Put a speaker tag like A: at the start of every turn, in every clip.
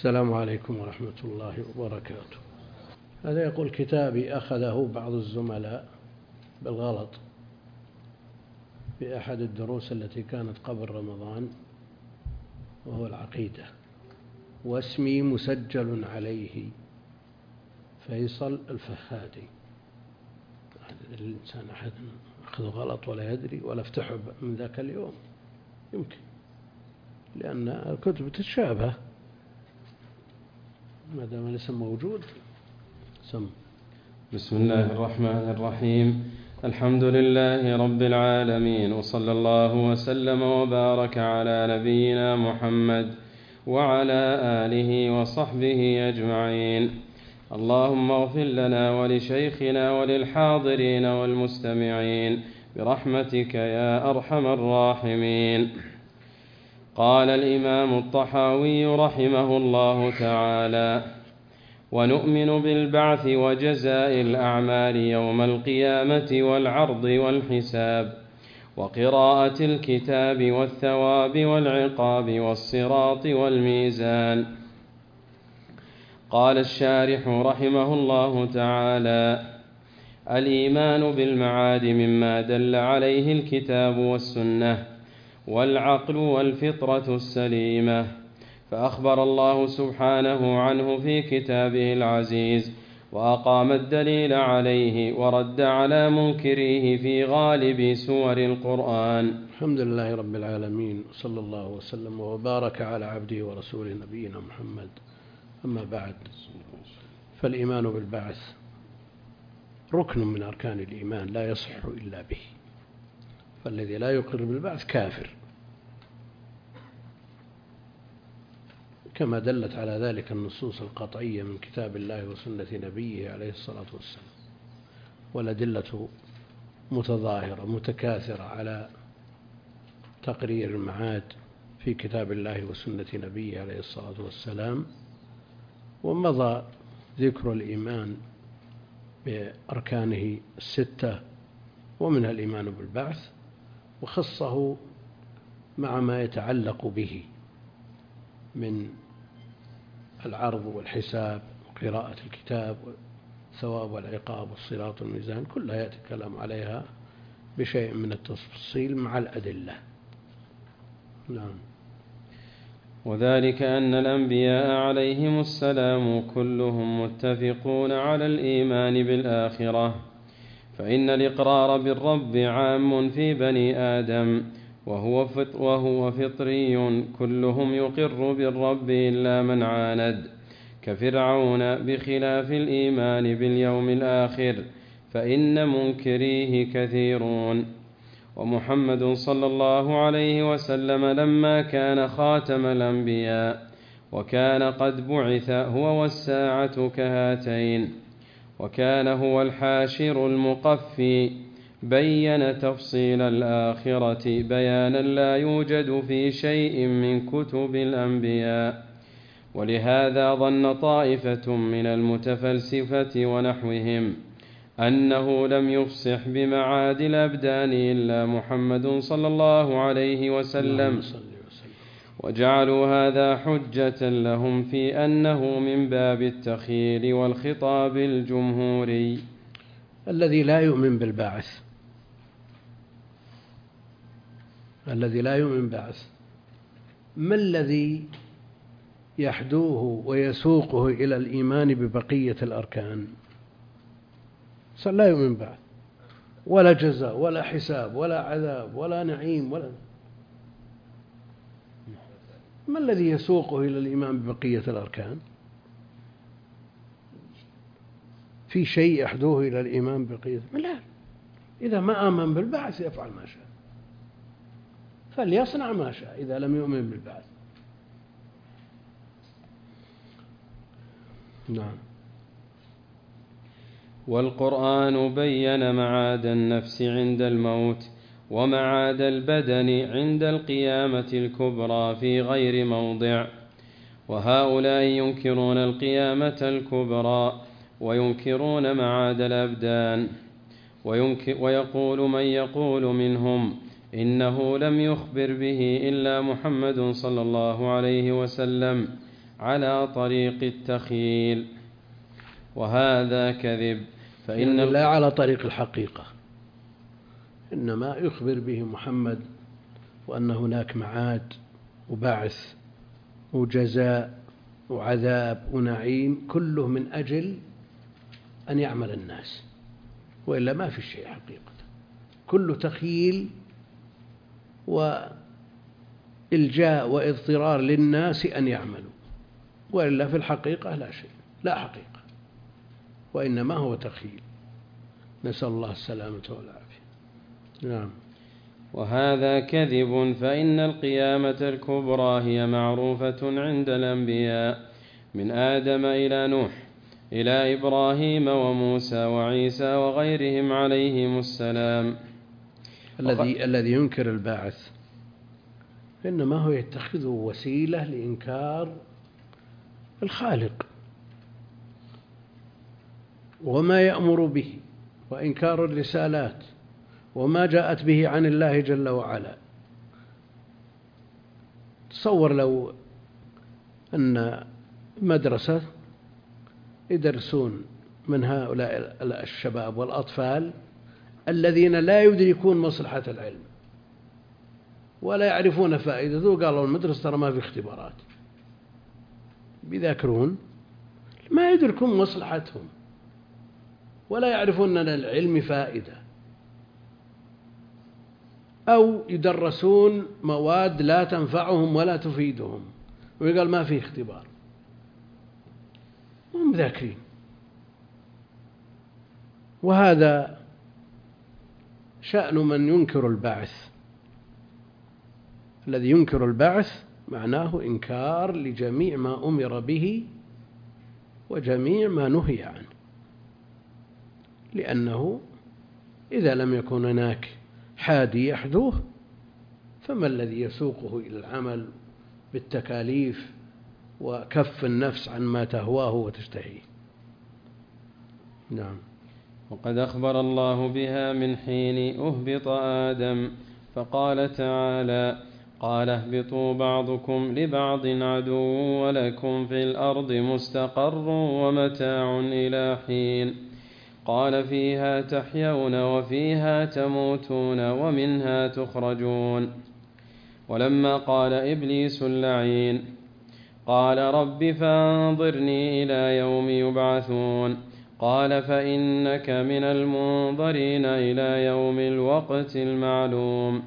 A: السلام عليكم ورحمة الله وبركاته. هذا يقول كتابي أخذه بعض الزملاء بالغلط في أحد الدروس التي كانت قبل رمضان، وهو العقيدة، واسمي مسجل عليه فيصل الفهادي. الإنسان أحد أخذه غلط ولا يدري ولا افتحه من ذاك اليوم، يمكن لأن الكتب تتشابه ما دام الاسم موجود.
B: بسم الله الرحمن الرحيم. الحمد لله رب العالمين، وصلى الله وسلم وبارك على نبينا محمد وعلى آله وصحبه أجمعين. اللهم اغفر لنا ولشيخنا وللحاضرين والمستمعين برحمتك يا أرحم الراحمين. قال الإمام الطحاوي رحمه الله تعالى: ونؤمن بالبعث وجزاء الأعمال يوم القيامة والعرض والحساب وقراءة الكتاب والثواب والعقاب والصراط والميزان. قال الشارح رحمه الله تعالى: الإيمان بالمعاد مما دل عليه الكتاب والسنة والعقل والفطرة السليمة، فأخبر الله سبحانه عنه في كتابه العزيز وأقام الدليل عليه ورد على منكريه في غالب سور القرآن.
A: الحمد لله رب العالمين، صلى الله وسلم وبارك على عبده ورسوله نبينا محمد. أما بعد، فالإيمان بالبعث ركن من أركان الإيمان لا يصح إلا به، فالذي لا يقر بالبعث كافر، كما دلت على ذلك النصوص القطعية من كتاب الله وسنة نبيه عليه الصلاة والسلام، والأدلة متظاهرة متكاثرة على تقرير المعاد في كتاب الله وسنة نبيه عليه الصلاة والسلام. ومضى ذكر الإيمان بأركانه الستة، ومنها الإيمان بالبعث، وخصه مع ما يتعلق به من العرض والحساب وقراءة الكتاب والثواب والعقاب والصراط والميزان، كلها يأتي الكلام عليها بشيء من التفصيل مع الأدلة. نعم.
B: وذلك أن الأنبياء عليهم السلام كلهم متفقون على الإيمان بالآخرة، فإن الإقرار بالرب عام في بني آدم، وهو فطري، كلهم يقر بالرب إلا من عاند، كفرعون، بخلاف الإيمان باليوم الآخر فإن منكريه كثيرون. ومحمد صلى الله عليه وسلم لما كان خاتم الأنبياء وكان قد بعث هو والساعة كهاتين، وكان هو الحاشر المقفي، بين تفصيل الآخرة بيانا لا يوجد في شيء من كتب الأنبياء. ولهذا ظن طائفة من المتفلسفة ونحوهم أنه لم يفصح بمعاد الأبدان إلا محمد صلى الله عليه وسلم، وجعلوا هذا حجة لهم في أنه من باب التخيير والخطاب الجمهوري.
A: الذي لا يؤمن بالبعث، الذي لا يؤمن بالبعث، ما الذي يحدوه ويسوقه إلى الإيمان ببقية الأركان؟ لا يؤمن بعث ولا جزاء ولا حساب ولا عذاب ولا نعيم ما الذي يسوقه إلى الإيمان ببقية الأركان؟ في شيء يحدوه إلى الإيمان ببقية؟ لا. إذا ما آمن بالبعث يفعل ما شاء، فليصنع ما شاء إذا لم يؤمن بالبعث. نعم.
B: والقرآن بين معاد النفس عند الموت ومعاد البدن عند القيامة الكبرى في غير موضع، وهؤلاء ينكرون القيامة الكبرى وينكرون معاد الأبدان. ويقول من يقول منهم إنه لم يخبر به إلا محمد صلى الله عليه وسلم على طريق التخيل، وهذا كذب. فإن
A: يعني لا على طريق الحقيقة، إنما يخبر به محمد وأن هناك معاد وبعث وجزاء وعذاب ونعيم، كله من أجل أن يعمل الناس، وإلا ما في شيء حقيقة، كله تخيل وإلجاء واضطرار للناس أن يعملوا، وإلا في الحقيقة لا شيء، لا حقيقة، وإنما هو تخيل. نسأل الله السلامة والعافية. نعم.
B: وهذا كذب. فإن القيامة الكبرى هي معروفة عند الأنبياء من آدم إلى نوح إلى إبراهيم وموسى وعيسى وغيرهم عليهم السلام.
A: الذي ينكر الباعث إنما هو يتخذه وسيلة لإنكار الخالق وما يأمر به، وإنكار الرسالات وما جاءت به عن الله جل وعلا. تصور لو أن مدرسة يدرسون من هؤلاء الشباب والأطفال الذين لا يدركون مصلحة العلم ولا يعرفون فائدته، قالوا المدرسة ترى ما في اختبارات، بيذاكرون ما يدركون مصلحتهم ولا يعرفون أن العلم فائدة، أو يدرسون مواد لا تنفعهم ولا تفيدهم ويقال ما في اختبار، هم ذاكرين. وهذا شأن من ينكر البعث. الذي ينكر البعث معناه إنكار لجميع ما أمر به وجميع ما نهي عنه، لأنه إذا لم يكن هناك حادي يحدوه فما الذي يسوقه إلى العمل بالتكاليف وكف النفس عن ما تهواه وتشتهيه. نعم.
B: وقد أخبر الله بها من حين أهبط آدم، فقال تعالى: قال اهبطوا بعضكم لبعض عدو ولكم في الأرض مستقر ومتاع إلى حين. قال فيها تحيون وفيها تموتون ومنها تخرجون. ولما قال إبليس اللعين قال رب فانظرني إلى يوم يبعثون، قال فإنك من المنظرين إلى يوم الوقت المعلوم.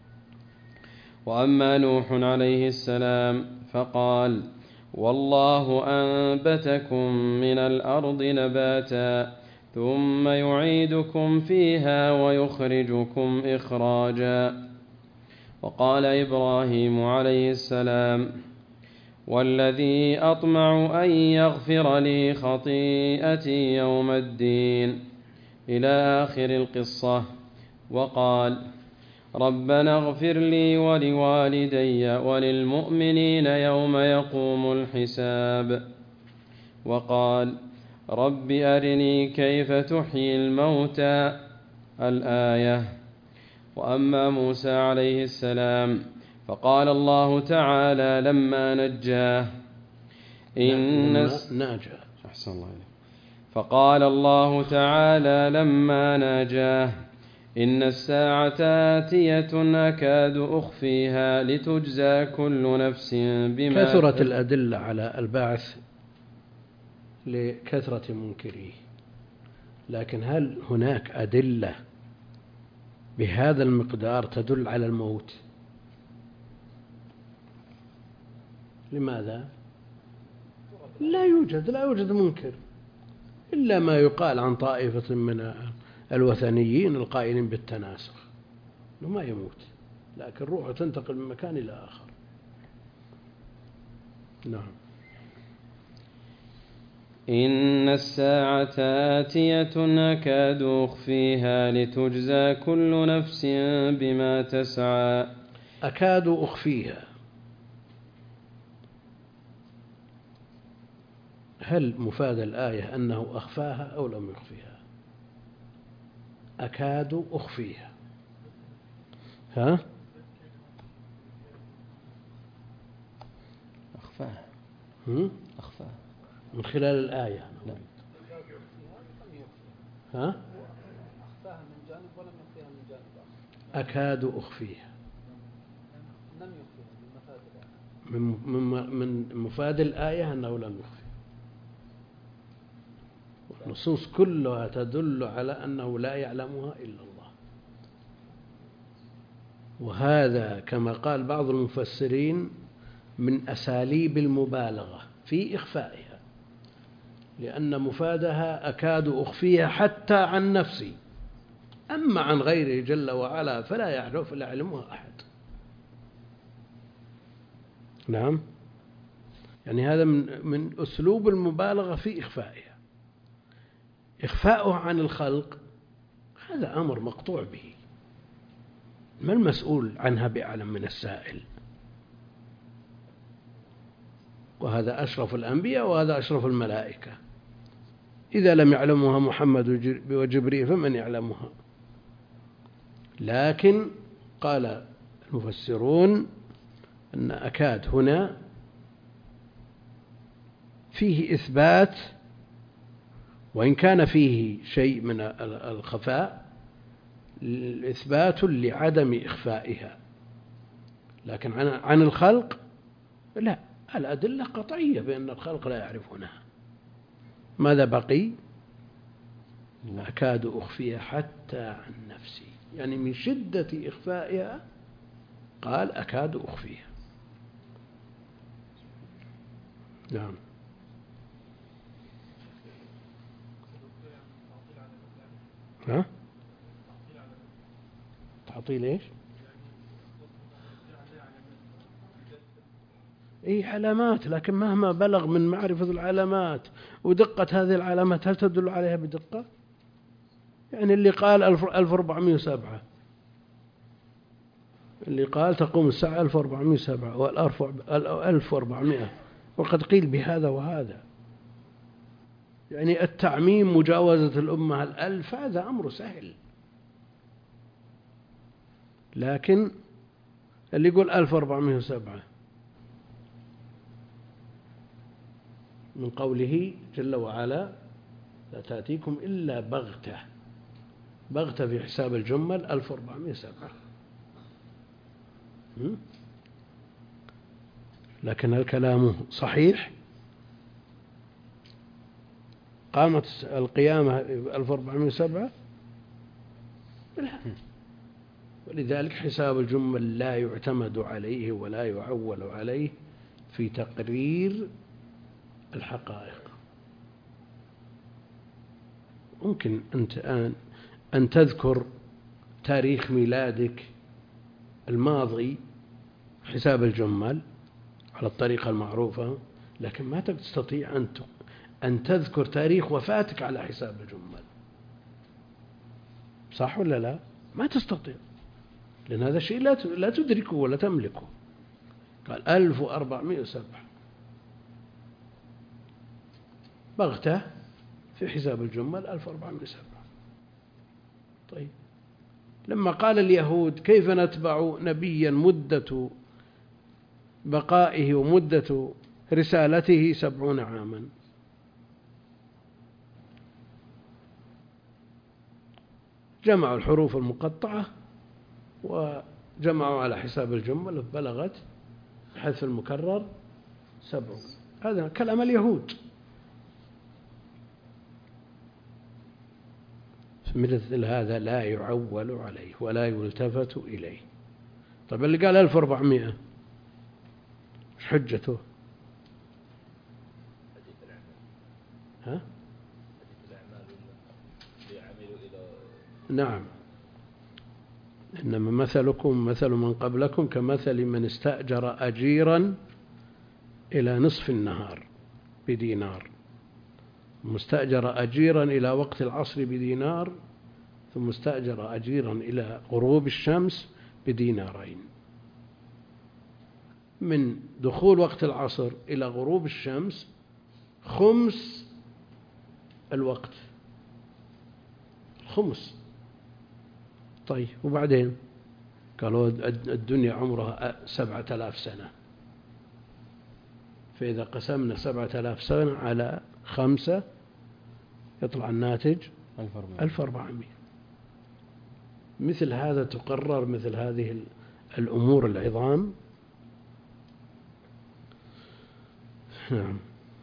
B: وأما نوح عليه السلام فقال: والله أنبتكم من الأرض نباتا ثم يعيدكم فيها ويخرجكم إخراجا. وقال إبراهيم عليه السلام: والذي أطمع أن يغفر لي خطيئتي يوم الدين، إلى آخر القصة. وقال: ربنا اغفر لي ولوالدي وللمؤمنين يوم يقوم الحساب. وقال: رب أرني كيف تحيي الموتى، الآية. وأما موسى عليه السلام فقال الله تعالى لما نجاه فقال الله تعالى لما ناجاه: إن الساعة آتية أكاد أخفيها لتجزى كل نفس بما
A: كثرت الأدلة على البعث لكثرة منكريه، لكن هل هناك أدلة بهذا المقدار تدل على الموت؟ لماذا؟ لا يوجد منكر إلا ما يقال عن طائفة من الوثنيين القائلين بالتناسخ، إنه ما يموت لكن روحه تنتقل من مكان إلى آخر. نعم.
B: إن الساعة آتية أكاد أخفيها لتجزى كل نفس بما تسعى.
A: أكاد أخفيها، هل مفاد الآية أنه أخفاها أو لم يخفيها؟ أكاد أخفيها،
B: أخفاها
A: من خلال الآية.
B: لا.
A: ها؟
C: أخفاها من جانب ولم يخفيها من جانب آخر.
A: أكاد أخفيها
C: لم يخفيها من مفاد الآية.
A: من مفاد الآية أنه لم يخفي. النصوص كلها تدل على أنه لا يعلمها إلا الله، وهذا كما قال بعض المفسرين من أساليب المبالغة في إخفائها، لأن مفادها أكاد أخفيها حتى عن نفسي، أما عن غيره جل وعلا فلا يعلمها أحد. نعم، يعني هذا من أسلوب المبالغة في إخفائها. إخفاؤه عن الخلق هذا أمر مقطوع به، ما المسؤول عنها بأعلم من السائل، وهذا أشرف الأنبياء وهذا أشرف الملائكة. إذا لم يعلمها محمد وجبريل فمن يعلمها؟ لكن قال المفسرون أن أكاد هنا فيه إثبات، وإن كان فيه شيء من الخفاء، إثبات لعدم إخفائها، لكن عن الخلق لا، الأدلة قطعية بأن الخلق لا يعرفونها. ماذا بقي؟ أكاد أخفيها حتى عن نفسي، يعني من شدة إخفائها قال أكاد أخفيها. نعم. ها؟ تعطيل إيش؟ أي علامات، لكن مهما بلغ من معرفة العلامات ودقة هذه العلامات هل تدل عليها بدقة؟ يعني اللي قال 1407، اللي قال تقوم الساعة 1407 و1400، وقد قيل بهذا وهذا. يعني التعميم مجاوزة الأمة 1000 هذا أمر سهل، لكن اللي يقول 1407 من قوله جل وعلا لا تأتيكم إلا بغتة، بغتة في حساب الجمل 1407. لكن الكلام صحيح، قامت القيامة 1407 لا، ولذلك حساب الجمل لا يعتمد عليه ولا يعول عليه في تقرير الحقائق. ممكن أنت أن تذكر تاريخ ميلادك الماضي حساب الجمل على الطريقة المعروفة، لكن ما تستطيع أن تذكر تاريخ وفاتك على حساب الجمل، صح ولا لا؟ ما تستطيع، لأن هذا شيء لا تدركه ولا تملكه. قال 1407 بغتة في حساب الجمل 1407. طيب، لما قال اليهود كيف نتبع نبيا مدة بقائه ومدة رسالته 70 عاما، جمعوا الحروف المقطعة وجمعوا على حساب الجمل بلغت حذف المكرر 70. هذا كلام اليهود. مثل هذا لا يعول عليه ولا يلتفت إليه. طيب اللي قال 1400 ايش حجته؟ ها؟ نعم، إنما مثلكم مثل من قبلكم كمثل من استأجر أجيرا إلى نصف النهار بدينار، مستأجر أجيرا إلى وقت العصر بدينار، ثم استأجر أجيرا إلى غروب الشمس بدينارين. من دخول وقت العصر إلى غروب الشمس 5 الوقت، 5. طيب وبعدين قالوا الدنيا عمرها 7000 سنة، فإذا قسمنا 7000 سنة على 5 يطلع الناتج 1400. مثل هذا تقرر مثل هذه الأمور العظام. نعم.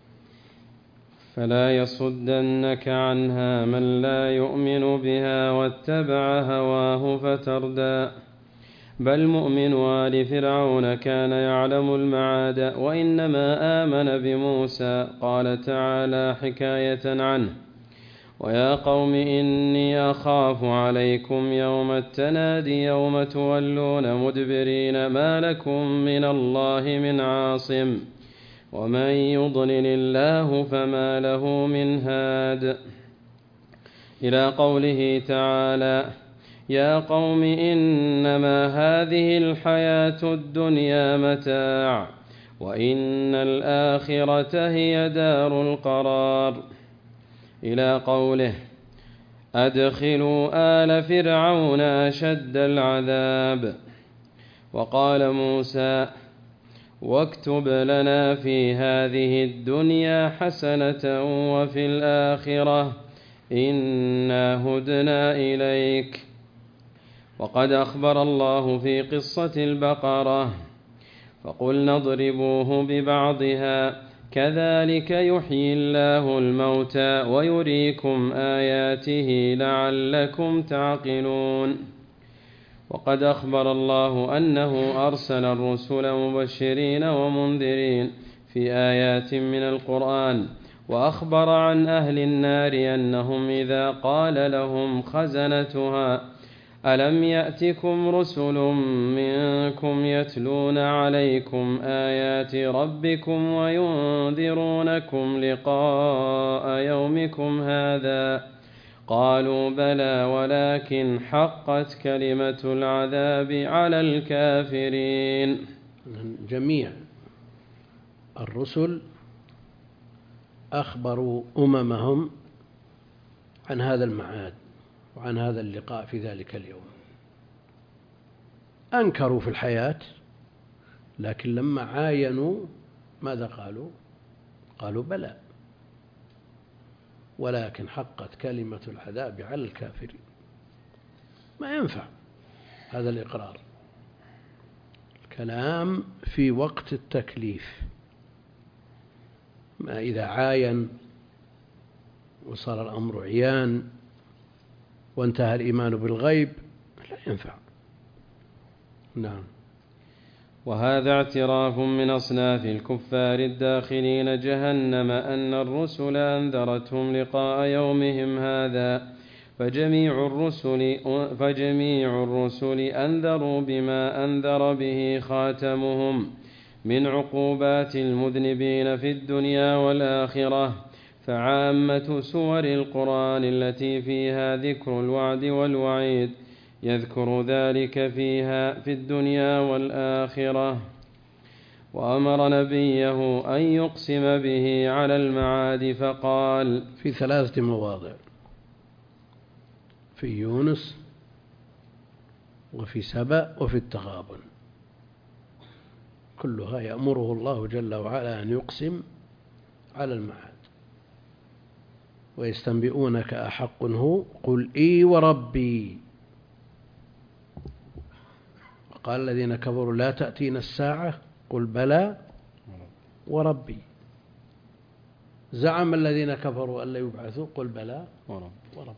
B: فلا يصدنك عنها من لا يؤمن بها واتبع هواه فتردى. بل مؤمن آل فرعون كان يعلم المعاد وإنما آمن بموسى. قال تعالى حكاية عنه: ويا قوم إني أخاف عليكم يوم التناد يوم تولون مدبرين ما لكم من الله من عاصم ومن يضلل الله فما له من هاد. إلى قوله تعالى: يا قوم إنما هذه الحياة الدنيا متاع وإن الآخرة هي دار القرار. إلى قوله: أدخلوا آل فرعون أشد العذاب. وقال موسى: واكتب لنا في هذه الدنيا حسنة وفي الآخرة إنا هدنا إليك. وقد أخبر الله في قصة البقرة: فقلنا اضربوه ببعضها كذلك يحيي الله الموتى ويريكم آياته لعلكم تعقلون. وقد أخبر الله أنه أرسل الرسل مبشرين ومنذرين في آيات من القرآن. وأخبر عن أهل النار أنهم إذا قال لهم خزنتها: ألم يأتكم رسل منكم يتلون عليكم آيات ربكم وينذرونكم لقاء يومكم هذا؟ قالوا بلى ولكن حقت كلمة العذاب على الكافرين.
A: جميع الرسل أخبروا أممهم عن هذا المعاد وعن هذا اللقاء في ذلك اليوم. أنكروا في الحياة، لكن لما عاينوا ماذا قالوا؟ قالوا بلى ولكن حقت كلمة العذاب على الكافرين. ما ينفع هذا الإقرار، الكلام في وقت التكليف. ما إذا عاين وصار الأمر عيان وانتهى الإيمان بالغيب لا ينفع. نعم.
B: وهذا اعتراف من أصناف الكفار الداخلين جهنم أن الرسل أنذرتهم لقاء يومهم هذا، فجميع الرسل أنذروا بما أنذر به خاتمهم من عقوبات المذنبين في الدنيا والآخرة. فعامة سور القرآن التي فيها ذكر الوعد والوعيد يذكر ذلك فيها في الدنيا والآخرة. وأمر نبيه أن يقسم به على المعاد فقال
A: في 3 مواضع: في يونس وفي سبأ وفي التغابن، كلها يأمره الله جل وعلا أن يقسم على المعاد. ويستنبئونك أحق هو قل إي وربي. وقال الذين كفروا لا تأتينا الساعة قل بلى وربي. زعم الذين كفروا أن لا يبعثوا قل بلى وربي.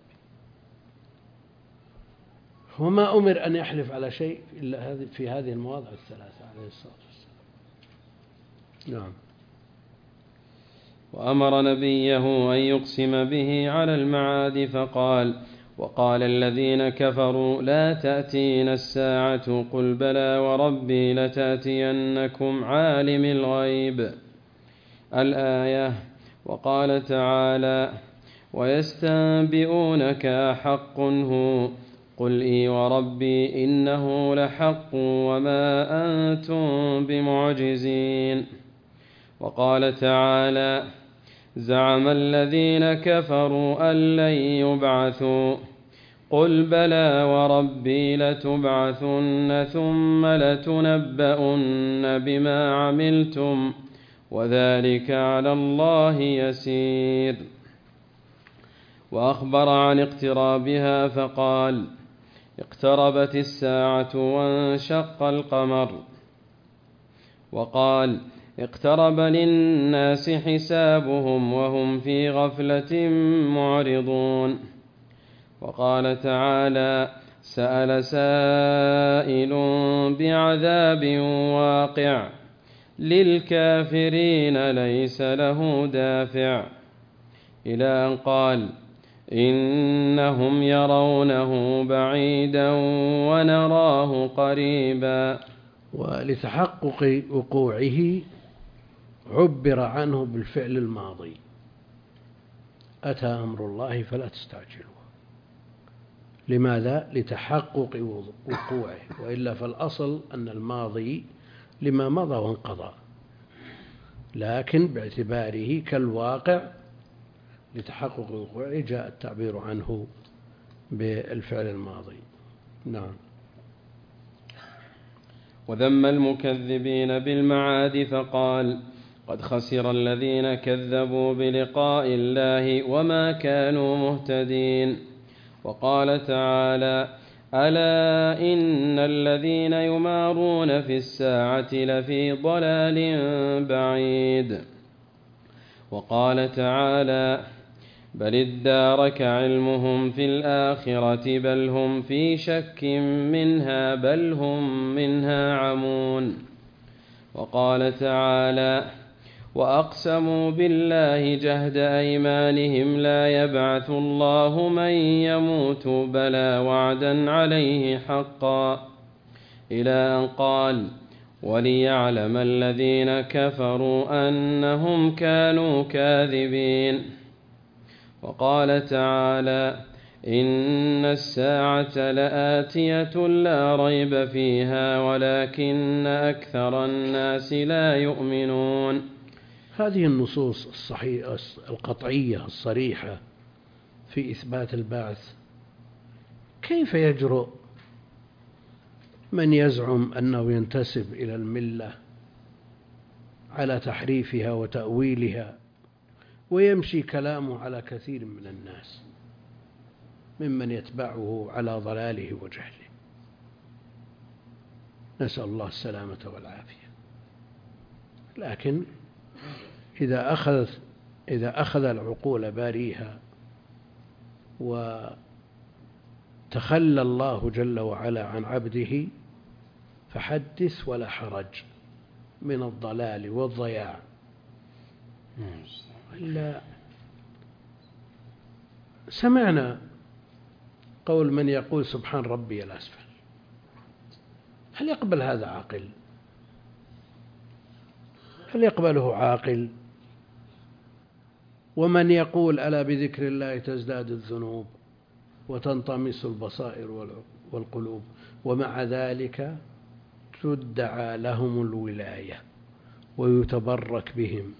A: وما أمر أن يحلف على شيء إلا في هذه المواضع 3 عليه الصلاة والسلام. نعم.
B: وأمر نبيه أن يقسم به على المعاد فقال: وقال الذين كفروا لا تأتينا الساعة قل بلى وربي لتأتينكم عالم الغيب. الآية. وقال تعالى: ويستنبئونك أحق هو قل إي وربي إنه لحق وما أنتم بمعجزين. وقال تعالى: زعم الذين كفروا أن لن يبعثوا قل بلى وربي لتبعثن ثم لتنبؤن بما عملتم وذلك على الله يسير. وأخبر عن اقترابها فقال: اقتربت الساعة وانشق القمر. وقال: اقترب للناس حسابهم وهم في غفلة معرضون. وقال تعالى: سأل سائل بعذاب واقع للكافرين ليس له دافع، إلى أن قال: إنهم يرونه بعيدا ونراه قريبا.
A: ولتحقق وقوعه عبر عنه بالفعل الماضي: أتى أمر الله فلا تستعجلوه. لماذا؟ لتحقق وقوعه، وإلا فالأصل أن الماضي لما مضى وانقضى، لكن باعتباره كالواقع لتحقق وقوعه جاء التعبير عنه بالفعل الماضي. نعم.
B: وذم المكذبين بالمعاد فقال: قد خسر الذين كذبوا بلقاء الله وما كانوا مهتدين. وقال تعالى: ألا إن الذين يمارون في الساعة لفي ضلال بعيد. وقال تعالى: بل ادارك علمهم في الآخرة بل هم في شك منها بل هم منها عمون. وقال تعالى: وأقسموا بالله جهد أيمانهم لا يبعث الله من يموت بلى وعدا عليه حقا، إلى أن قال: وليعلم الذين كفروا أنهم كانوا كاذبين. وقال تعالى: إن الساعة لآتية لا ريب فيها ولكن أكثر الناس لا يؤمنون.
A: هذه النصوص الصحيحة القطعية الصريحة في إثبات البعث، كيف يجرؤ من يزعم أنه ينتسب إلى الملة على تحريفها وتأويلها ويمشي كلامه على كثير من الناس ممن يتبعه على ضلاله وجهله؟ نسأل الله السلامة والعافية. لكن إذا أخذ العقول باريها وتخلى الله جل وعلا عن عبده فحدث ولا حرج من الضلال والضياع. إلا سمعنا قول من يقول سبحان ربي الأسفل، هل يقبل هذا عاقل؟ هل يقبله عاقل؟ ومن يقول ألا بذكر الله تزداد الذنوب وتنطمس البصائر والقلوب، ومع ذلك تدعى لهم الولاية ويتبرك بهم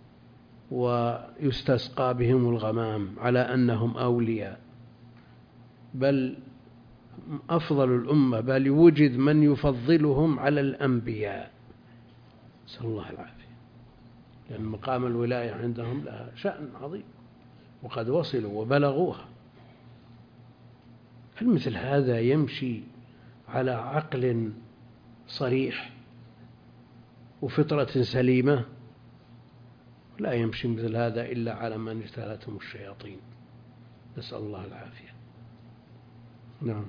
A: ويستسقى بهم الغمام على أنهم أولياء، بل أفضل الأمة، بل يوجد من يفضلهم على الأنبياء، نسأل الله العافية، لأن مقام الولاية عندهم لها شأن عظيم وقد وصلوا وبلغوها. هل مثل هذا يمشي على عقل صريح وفطرة سليمة؟ لا يمشي مثل هذا إلا على من اجتالتهم الشياطين، نسأل الله العافية. نعم.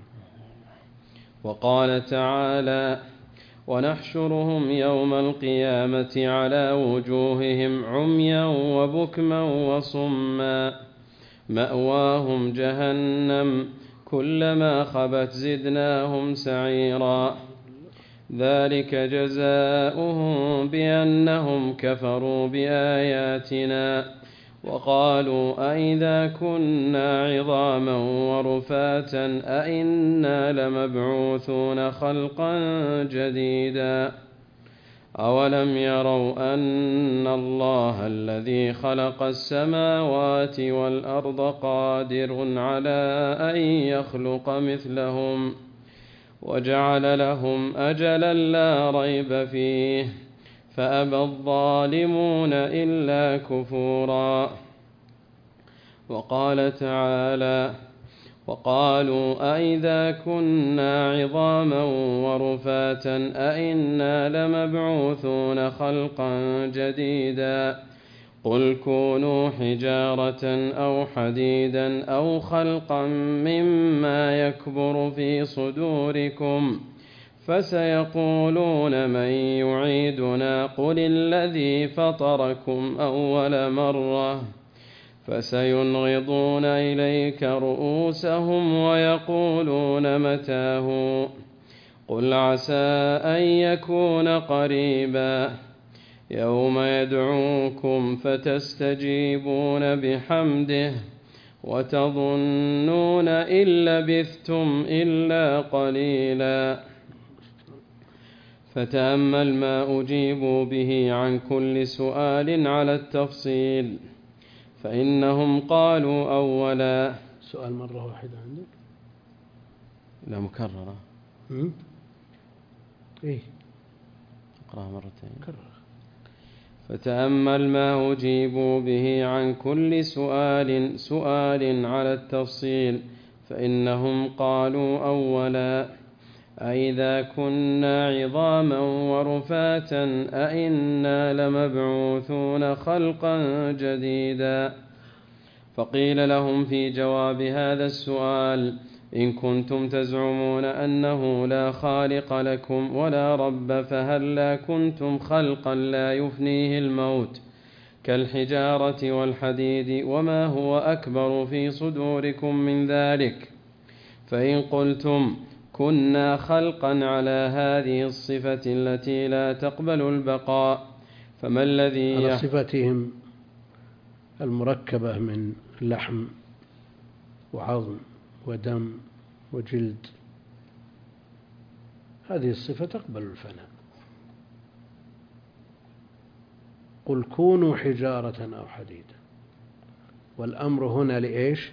B: وقال تعالى: ونحشرهم يوم القيامة على وجوههم عميا وبكما وصما مأواهم جهنم كلما خبت زدناهم سعيرا ذلك جزاؤهم بأنهم كفروا بآياتنا وقالوا أئذا كنا عظاما ورفاتا أئنا لمبعوثون خلقا جديدا أولم يروا أن الله الذي خلق السماوات والأرض قادر على أن يخلق مثلهم وجعل لهم أجلا لا ريب فيه فأبى الظالمون إلا كفورا. وقال تعالى: وقالوا أئذا كنا عظاما ورفاتا أئنا لمبعوثون خلقا جديدا قل كونوا حجارة أو حديدا أو خلقا مما يكبر في صدوركم فسيقولون من يعيدنا قل الذي فطركم أول مرة فسينغضون إليك رؤوسهم ويقولون متاه قل عسى أن يكون قريبا يوم يدعوكم فتستجيبون بحمده وتظنون إن لبثتم إلا قليلا. فتأمل ما أجيبوا به عن كل سؤال على التفصيل، فإنهم قالوا أولا.
A: سؤال مرة واحدة عندك؟
B: لا مكررة.
A: إيه
B: اقرأها مرتين.
A: كرر.
B: فتأمل ما أجيبوا به عن كل سؤال على التفصيل، فإنهم قالوا أولا أئذا كنا عظاما ورفاتا أئنا لمبعوثون خلقا جديدا. فقيل لهم في جواب هذا السؤال: إن كنتم تزعمون أنه لا خالق لكم ولا رب فهلا كنتم خلقا لا يفنيه الموت كالحجارة والحديد وما هو أكبر في صدوركم من ذلك. فإن قلتم كنا خلقا على هذه الصفة التي لا تقبل البقاء فما الذي
A: على صفتهم المركبة من لحم وعظم ودم وجلد، هذه الصفة تقبل الفناء. قل كونوا حجارة أو حديدا، والأمر هنا لإيش؟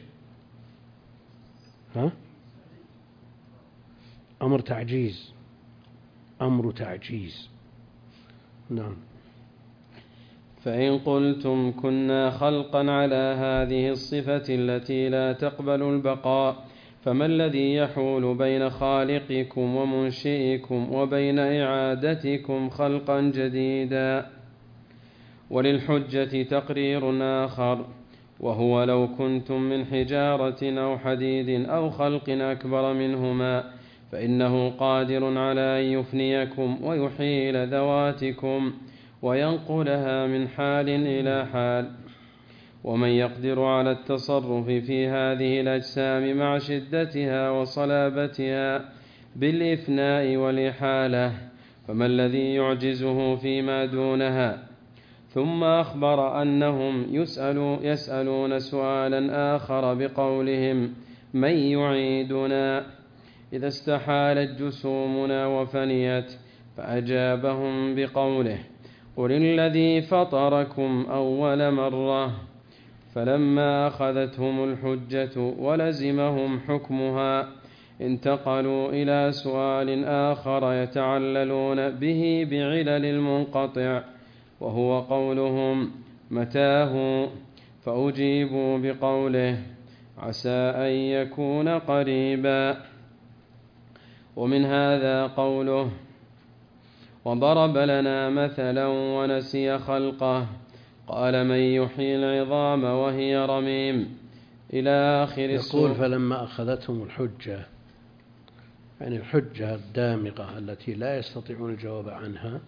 A: أمر تعجيز، أمر تعجيز. نعم.
B: فإن قلتم كنا خلقا على هذه الصفة التي لا تقبل البقاء فما الذي يحول بين خالقكم ومنشئكم وبين إعادتكم خلقا جديدا؟ وللحجة تقرير آخر، وهو لو كنتم من حجارة أو حديد أو خلق أكبر منهما فإنه قادر على أن يفنيكم ويحيل ذواتكم وينقلها من حال إلى حال. ومن يقدر على التصرف في هذه الأجسام مع شدتها وصلابتها بالإفناء والإحالة فما الذي يعجزه فيما دونها؟ ثم أخبر أنهم يسألون سؤالا آخر بقولهم من يعيدنا إذا استحالت جسومنا وفنيت، فأجابهم بقوله قل الذي فطركم أول مرة. فلما أخذتهم الحجة ولزمهم حكمها انتقلوا إلى سؤال آخر يتعللون به بعلل المنقطع، وهو قولهم متاه، فأجيبوا بقوله عسى أن يكون قريبا. ومن هذا قوله وضرب لنا مثلا ونسي خلقه قال من يحيي العظام وهي رميم إلى آخر السورة.
A: يقول فلما أخذتهم الحجة، يعني الحجة الدامغة التي لا يستطيعون الجواب عنها،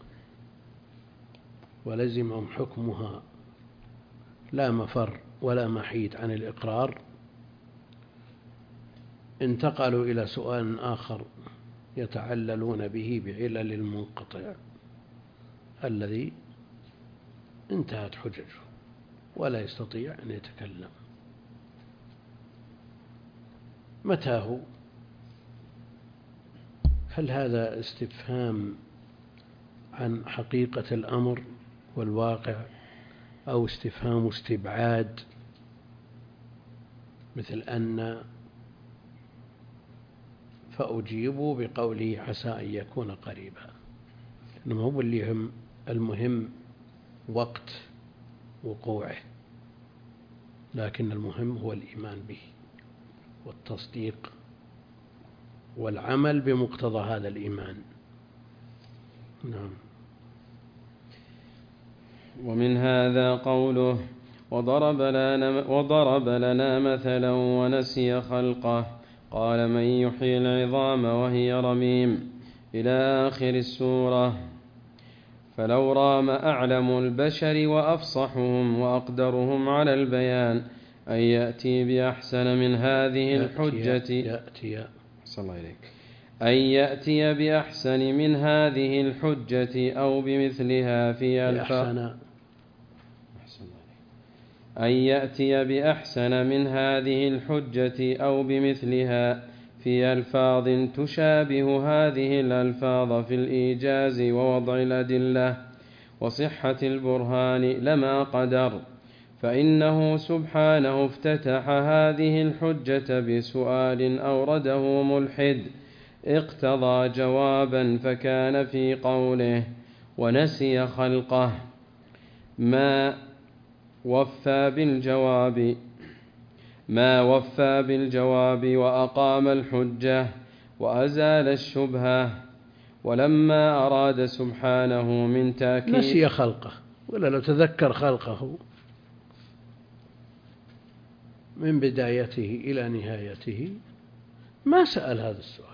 A: ولزمهم حكمها لا مفر ولا محيد عن الإقرار، انتقلوا إلى سؤال آخر يتعللون به بعلل المنقطع الذي انتهت حججه ولا يستطيع أن يتكلم. متاه؟ هل هذا استفهام عن حقيقة الأمر والواقع أو استفهام استبعاد مثل أن فأجيبوا بقوله عسى أن يكون قريبا؟ إنما هو اللي يهم المهم وقت وقوعه، لكن المهم هو الإيمان به والتصديق والعمل بمقتضى هذا الإيمان. نعم.
B: ومن هذا قوله وضرب لنا مثلا ونسي خلقه، قال من يحيي العظام وهي رميم، إلى آخر السورة. فلو رام أعلم البشر وأفصحهم وأقدرهم على البيان أن يأتي بأحسن من هذه الحجة أن يأتي بأحسن من هذه الحجة أو بمثلها في أن يأتي بأحسن من هذه الحجة أو بمثلها في ألفاظ تشابه هذه الألفاظ في الإيجاز ووضع الأدلة وصحة البرهان لما قدر، فإنه سبحانه افتتح هذه الحجة بسؤال أورده ملحد اقتضى جوابا، فكان في قوله ونسي خلقه ما وفى بالجواب وأقام الحجة وأزال الشبهة. ولما أراد سبحانه من تأكيد
A: نسي خلقه، ولا لو تذكر خلقه من بدايته إلى نهايته ما سأل هذا السؤال.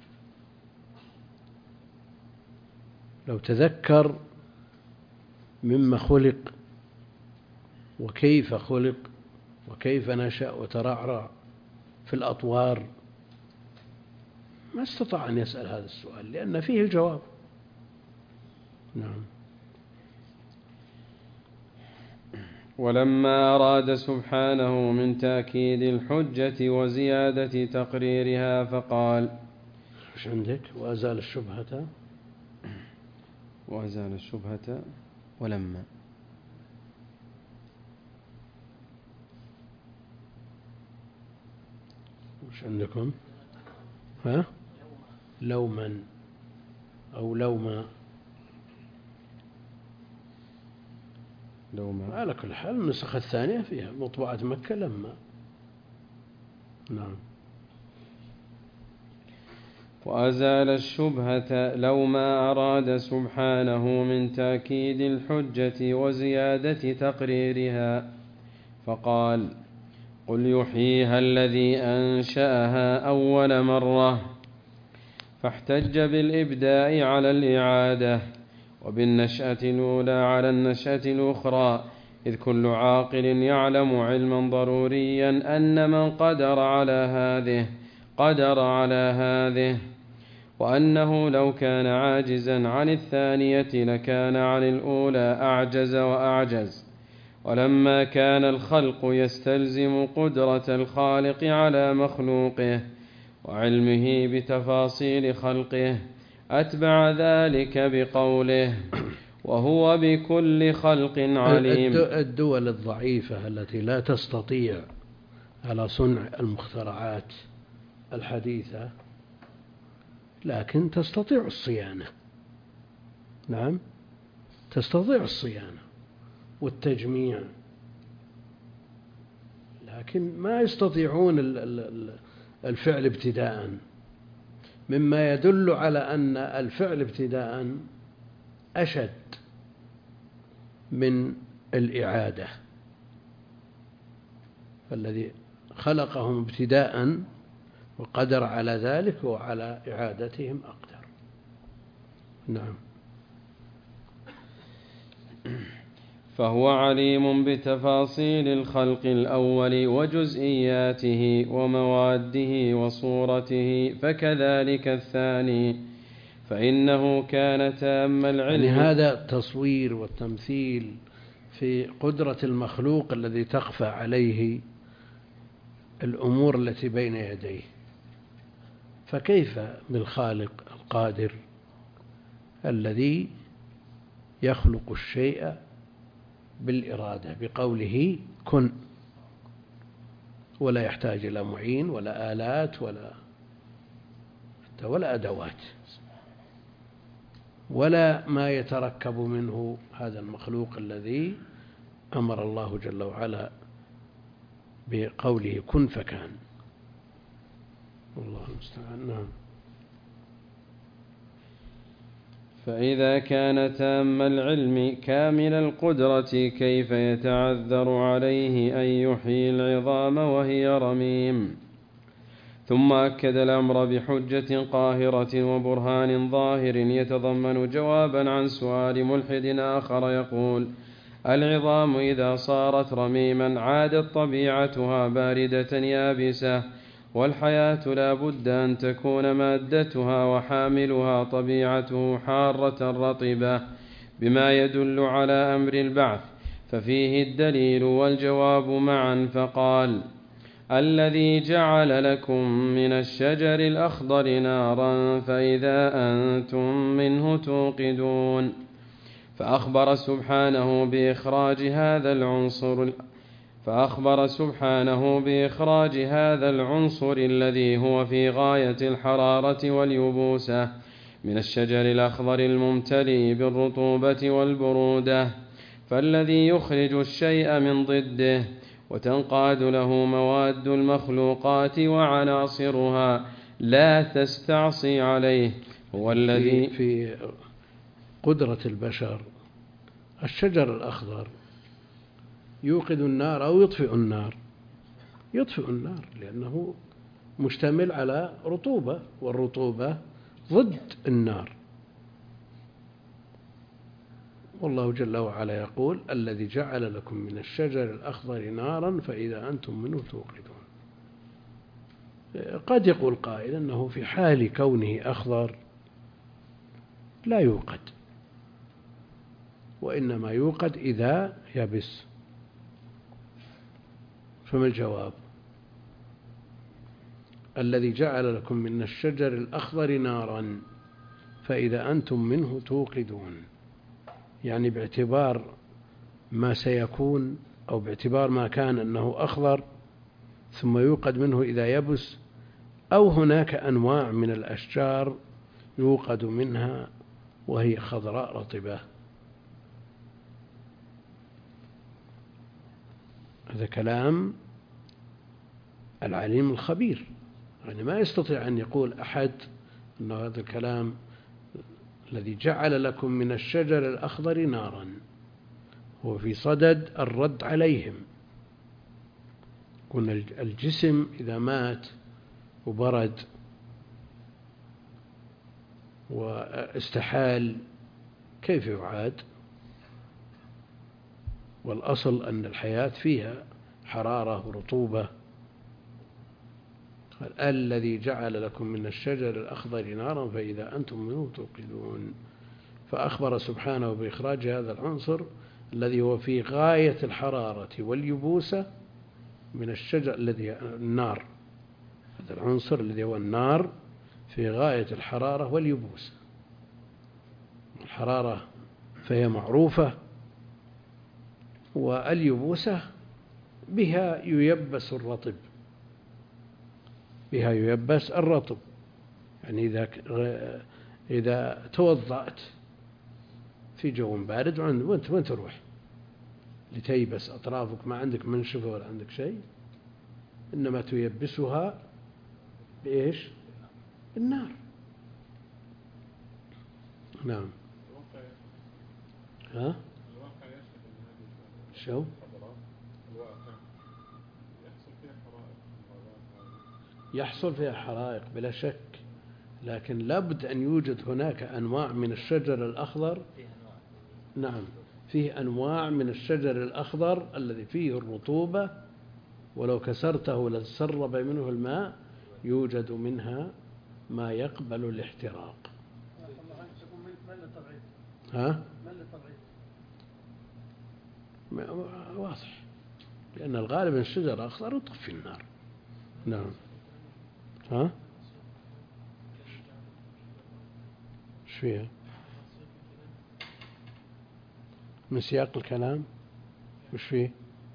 A: لو تذكر مما خلق وكيف خلق وكيف نشأ وترعرع في الأطوار ما استطاع أن يسأل هذا السؤال لأن فيه الجواب. نعم.
B: ولما أراد سبحانه من تأكيد الحجة وزيادة تقريرها فقال
A: وش عندك؟ وأزال الشبهة
B: ولما
A: وش عندكم؟ ها؟ لوما أو لوما على كل حال النسخة الثانية فيها مطبوعة مكة لما. نعم.
B: وأزال الشبهة لو ما أراد سبحانه من تأكيد الحجة وزيادة تقريرها فقال قل يحييها الذي أنشأها أول مرة، فاحتج بالإبداء على الإعادة وبالنشأة الأولى على النشأة الأخرى، إذ كل عاقل يعلم علما ضروريا أن من قدر على هذه وأنه لو كان عاجزا عن الثانية لكان عن الأولى أعجز وأعجز. ولما كان الخلق يستلزم قدرة الخالق على مخلوقه وعلمه بتفاصيل خلقه أتبع ذلك بقوله وهو بكل خلق عليم.
A: الدول الضعيفة التي لا تستطيع على صنع المخترعات الحديثة لكن تستطيع الصيانة. نعم، تستطيع الصيانة والتجميع، لكن ما يستطيعون الفعل ابتداء، مما يدل على أن الفعل ابتداء أشد من الإعادة، فالذي خلقهم ابتداء وقدر على ذلك وعلى إعادتهم أقدر. نعم.
B: فهو عليم بتفاصيل الخلق الأول وجزئياته ومواده وصورته، فكذلك الثاني فإنه كان تام العلم.
A: يعني هذا التصوير والتمثيل في قدرة المخلوق الذي تخفى عليه الأمور التي بين يديه، فكيف بالخالق القادر الذي يخلق الشيء بالإرادة بقوله كن، ولا يحتاج إلى معين ولا آلات ولا أدوات. ولا ما يتركب منه هذا المخلوق الذي أمر الله جل وعلا بقوله كن فكان. والله المستعان. نعم.
B: فإذا كان تام العلم كامل القدرة كيف يتعذر عليه أن يحيي العظام وهي رميم؟ ثم أكد الأمر بحجة قاهرة وبرهان ظاهر يتضمن جوابا عن سؤال ملحد آخر يقول: العظام إذا صارت رميما عادت طبيعتها باردة يابسة، والحياة لا بد أن تكون مادتها وحاملها طبيعته حارة رطبة، بما يدل على أمر البعث، ففيه الدليل والجواب معا. فقال: الذي جعل لكم من الشجر الأخضر نارا فإذا أنتم منه توقدون. فأخبر سبحانه بإخراج هذا العنصر الذي هو في غاية الحرارة واليبوسة من الشجر الأخضر الممتلئ بالرطوبة والبرودة، فالذي يخرج الشيء من ضده وتنقاد له مواد المخلوقات وعناصرها لا تستعصي عليه هو الذي
A: في قدرة البشر. الشجر الأخضر يوقد النار أو يطفئ النار، يطفئ النار لأنه مشتمل على رطوبة، والرطوبة ضد النار. والله جل وعلا يقول: الذي جعل لكم من الشجر الأخضر نارا فإذا أنتم منه توقدون. قد يقول قائل أنه في حال كونه أخضر لا يوقد، وإنما يوقد إذا يبس. فما الجواب؟ الذي جعل لكم من الشجر الأخضر نارا فإذا أنتم منه توقدون، يعني باعتبار ما سيكون أو باعتبار ما كان أنه أخضر ثم يوقد منه إذا يبس، أو هناك أنواع من الأشجار يوقد منها وهي خضراء رطبة. هذا كلام العليم الخبير، يعني ما يستطيع أن يقول أحد أن هذا الكلام الذي جعل لكم من الشجر الأخضر نارا هو في صدد الرد عليهم. كون الجسم إذا مات وبرد واستحال كيف يعاد؟ والأصل أن الحياة فيها حرارة ورطوبة. الذي جعل لكم من الشجر الأخضر نارا فإذا أنتم منه توقدون. فأخبر سبحانه بإخراج هذا العنصر الذي هو في غاية الحرارة واليبوسة من الشجر الذي النار. هذا العنصر الذي هو النار في غاية الحرارة واليبوسة. الحرارة فهي معروفة، واليبوسة بها ييبس الرطب، بها ييبس الرطب. يعني إذا توضأت في جو بارد وين تروح لتيبس أطرافك؟ ما عندك منشفة ولا عندك شيء، إنما تيبسها بإيش؟ النار. نعم. ها؟ شو؟ يحصل فيها حرائق بلا شك، لكن لابد أن يوجد هناك أنواع من الشجر الأخضر. نعم، فيه أنواع من الشجر الأخضر الذي فيه الرطوبة، ولو كسرته لتسرب منه الماء، يوجد منها ما يقبل الاحتراق. ها؟ واضح، لأن الغالب أن الشجر الأخضر يطفي النار. نعم. ها؟ ايش فيها؟ من سياق الكلام ايش فيه؟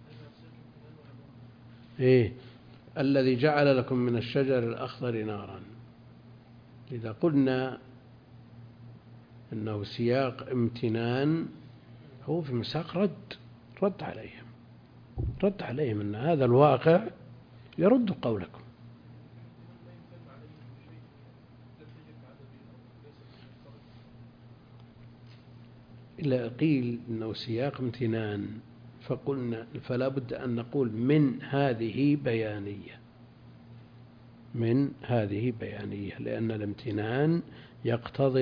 A: ايه، الذي جعل لكم من الشجر الأخضر نارا. إذا قلنا أنه سياق امتنان، هو في مساق رد عليهم أن هذا الواقع يرد قولكم. إلا قيل أنه سياق امتنان فقلنا فلا بد أن نقول من هذه بيانية، لأن الامتنان يقتضي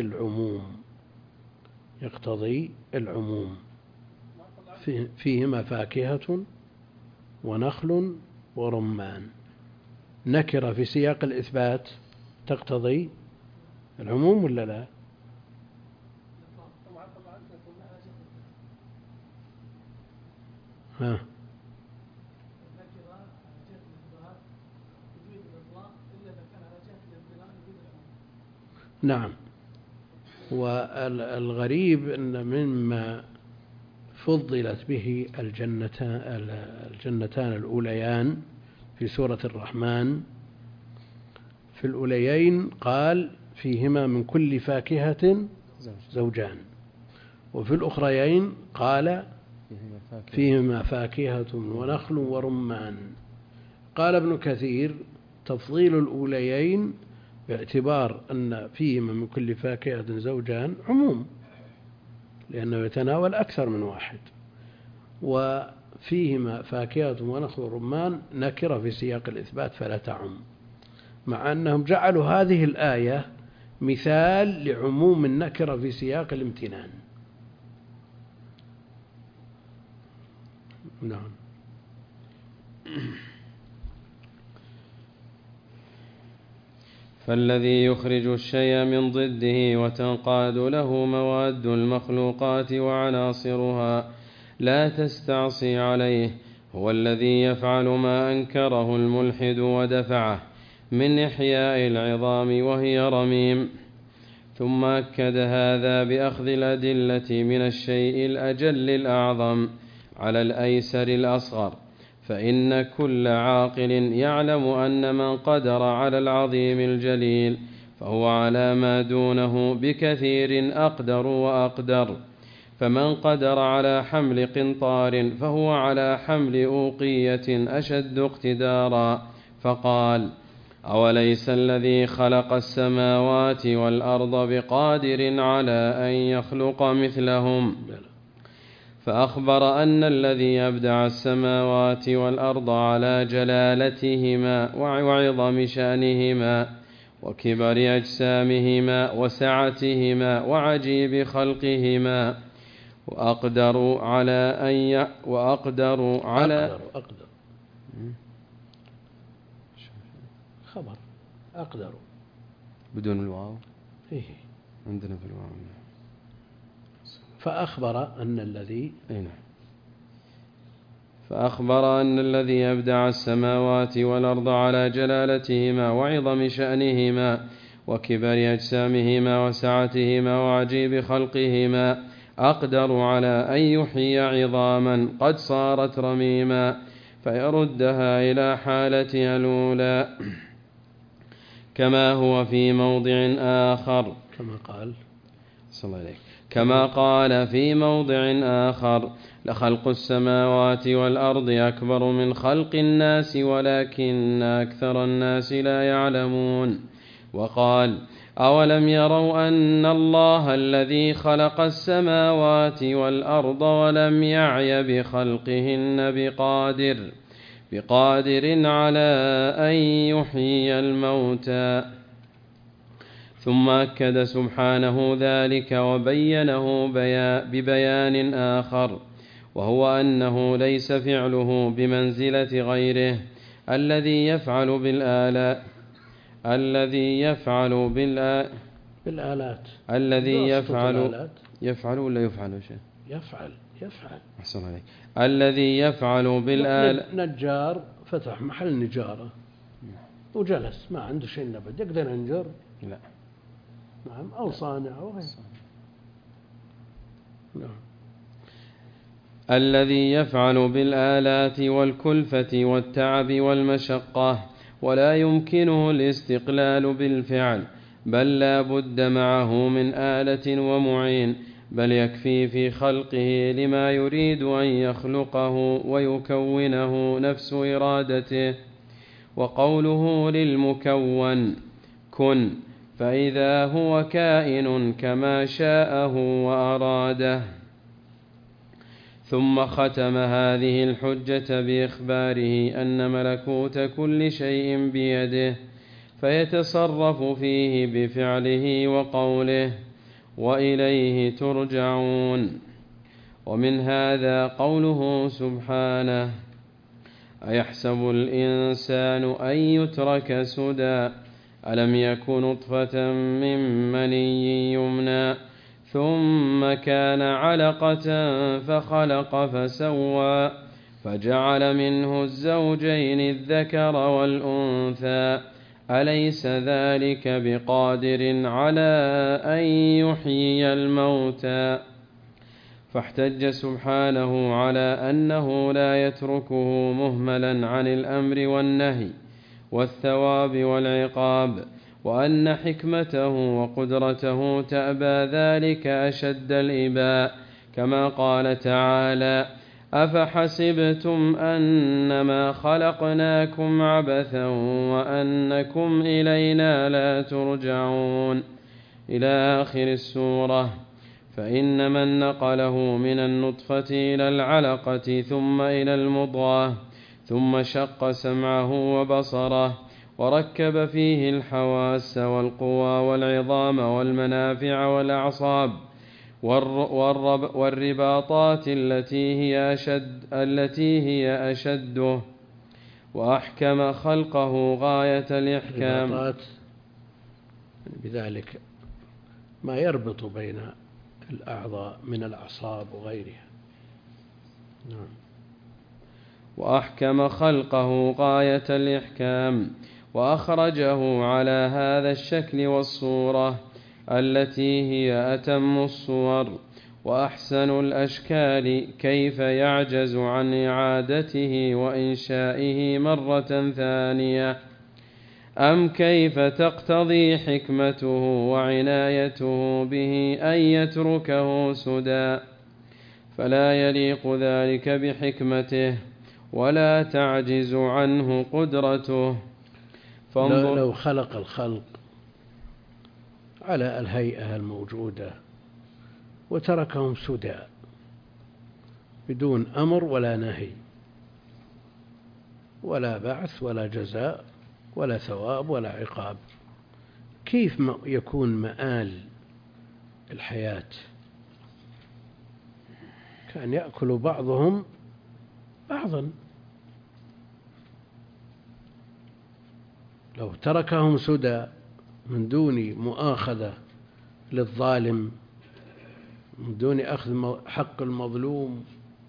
A: العموم. فيهما فاكهة ونخل ورمان، نكرة في سياق الإثبات تقتضي العموم ولا لا؟ ها. نعم. والغريب أن مما فضلت به الجنتان الأوليان في سورة الرحمن، في الأوليين قال فيهما من كل فاكهة زوجان، وفي الأخريين قال فيهما فاكهة ونخل ورمان. قال ابن كثير تفضيل الأوليين باعتبار أن فيهما من كل فاكهة زوجان عموم، لأنه يتناول أكثر من واحد، وفيهما فاكهة ونخل ورمان نكرة في سياق الإثبات فلا تعم، مع أنهم جعلوا هذه الآية مثال لعموم النكرة في سياق الامتنان. نعم.
B: فالذي يخرج الشيء من ضده وتنقاد له مواد المخلوقات وعناصرها لا تستعصي عليه هو الذي يفعل ما أنكره الملحد ودفعه من إحياء العظام وهي رميم. ثم أكد هذا بأخذ الأدلة من الشيء الأجل الأعظم على الأيسر الأصغر، فإن كل عاقل يعلم أن من قدر على العظيم الجليل فهو على ما دونه بكثير أقدر وأقدر، فمن قدر على حمل قنطار فهو على حمل أوقية أشد اقتدارا. فقال: أوليس الذي خلق السماوات والأرض بقادر على أن يخلق مثلهم؟ فأخبر أن الذي أبدع السماوات والأرض على جلالتهما وعظم شأنهما وكبر أجسامهما وسعتهما وعجيب خلقهما وأقدر
A: خبر أقدر
B: بدون الواو.
A: إيه
B: عندنا في الواو.
A: فأخبر أن الذي
B: أبدع السماوات والأرض على جلالتهما وعظم شأنهما وكبر أجسامهما وسعتهما وعجيب خلقهما أقدر على أن يحيي عظاما قد صارت رميما فيردها إلى حالتها الأولى، كما هو في موضع آخر كما قال في موضع آخر: لخلق السماوات والأرض أكبر من خلق الناس ولكن أكثر الناس لا يعلمون. وقال: أولم يروا أن الله الذي خلق السماوات والأرض ولم يعي بخلقهن بقادر على أن يحيي الموتى. ثم أكد سبحانه ذلك وبينه ببيان آخر، وهو أنه ليس فعله بمنزلة غيره الذي يفعل بالآلات يفعل ولا يفعل شيء؟
A: يفعل
B: أحسن عليك. الذي يفعل بالآلات.
A: نجار فتح محل نجارة وجلس ما عنده شيء نبت يقدر ينجر؟
B: لا.
A: نعم. أو صانع أو غير. نعم.
B: الذي يفعل بالآلات والكلفة والتعب والمشقة ولا يمكنه الاستقلال بالفعل بل لا بد معه من آلة ومعين، بل يكفي في خلقه لما يريد أن يخلقه ويكونه نفس إرادته. وقوله للمكون كن، فإذا هو كائن كما شاءه وأراده. ثم ختم هذه الحجة بإخباره أن ملكوت كل شيء بيده، فيتصرف فيه بفعله وقوله، وإليه ترجعون. ومن هذا قوله سبحانه: أيحسب الإنسان أن يترك سدى، ألم يك نطفة من مني يمنى، ثم كان علقة فخلق فسوى، فجعل منه الزوجين الذكر والأنثى، أليس ذلك بقادر على أن يحيي الموتى؟ فاحتج سبحانه على أنه لا يتركه مهملا عن الأمر والنهي والثواب والعقاب، وأن حكمته وقدرته تأبى ذلك أشد الإباء، كما قال تعالى: أفحسبتم أنما خلقناكم عبثا وأنكم إلينا لا ترجعون، إلى آخر السورة. فإن من نقله من النطفة إلى العلقة ثم إلى المضغة ثم شق سمعه وبصره وركب فيه الحواس والقوى والعظام والمنافع والأعصاب والرباطات التي هي أشده، وأحكم خلقه غاية الإحكام.
A: الرباطات بذلك ما يربط بين الأعضاء من الأعصاب وغيرها. نعم.
B: وأحكم خلقه غاية الإحكام، وأخرجه على هذا الشكل والصورة التي هي أتم الصور وأحسن الأشكال، كيف يعجز عن إعادته وإنشائه مرة ثانية؟ أم كيف تقتضي حكمته وعنايته به أن يتركه سدى؟ فلا يليق ذلك بحكمته ولا تعجز عنه قدرته.
A: لو خلق الخلق على الهيئة الموجودة وتركهم سدى بدون أمر ولا نهي ولا بعث ولا جزاء ولا ثواب ولا عقاب، كيف يكون مآل الحياة؟ كان يأكل بعضهم بعضا. لو تركهم سدى من دون مؤاخذة للظالم، من دون أخذ حق المظلوم،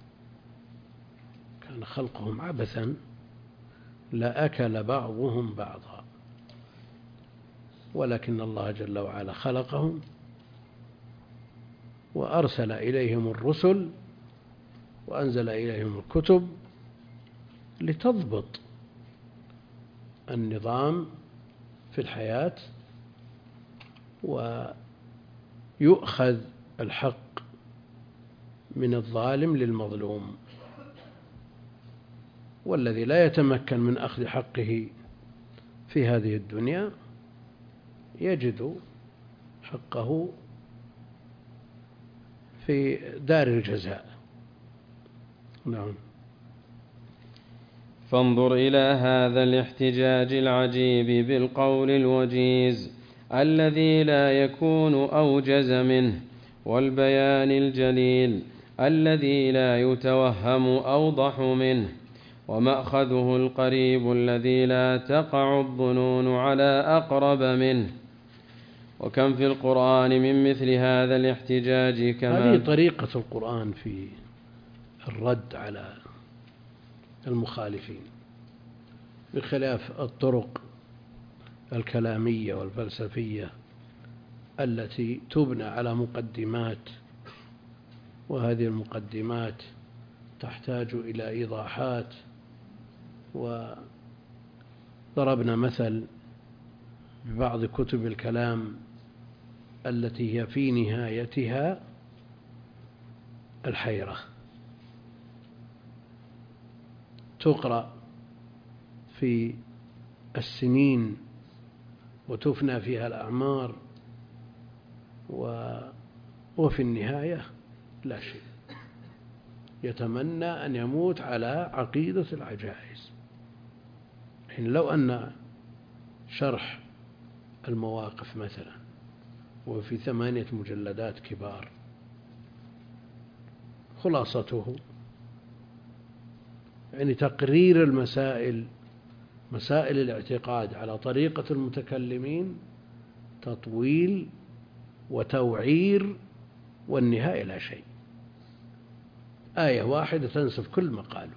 A: كان خلقهم عبثا لأكل بعضهم بعضا. ولكن الله جل وعلا خلقهم وأرسل إليهم الرسل وأنزل إليهم الكتب لتضبط النظام في الحياة ويؤخذ الحق من الظالم للمظلوم. والذي لا يتمكن من أخذ حقه في هذه الدنيا يجد حقه في دار الجزاء. نعم.
B: فانظر إلى هذا الاحتجاج العجيب بالقول الوجيز الذي لا يكون أوجز منه، والبيان الجليل الذي لا يتوهم أوضح منه، ومأخذه القريب الذي لا تقع الظنون على أقرب منه. وكم في القرآن من مثل هذا الاحتجاج كما
A: هذه طريقة القرآن في الرد على المخالفين، بخلاف الطرق الكلامية والفلسفية التي تبنى على مقدمات، وهذه المقدمات تحتاج إلى إيضاحات. وضربنا مثل ببعض كتب الكلام التي هي في نهايتها الحيرة، تقرأ في السنين وتفنى فيها الأعمار، وفي النهاية لا شيء، يتمنى أن يموت على عقيدة العجائز. حين لو أن شرح المواقف مثلا وفي 8 مجلدات كبار، خلاصته يعني تقرير المسائل، مسائل الاعتقاد على طريقة المتكلمين، تطويل وتوعير، والنهاية لا شيء، آية واحدة تنسف كل ما قالوا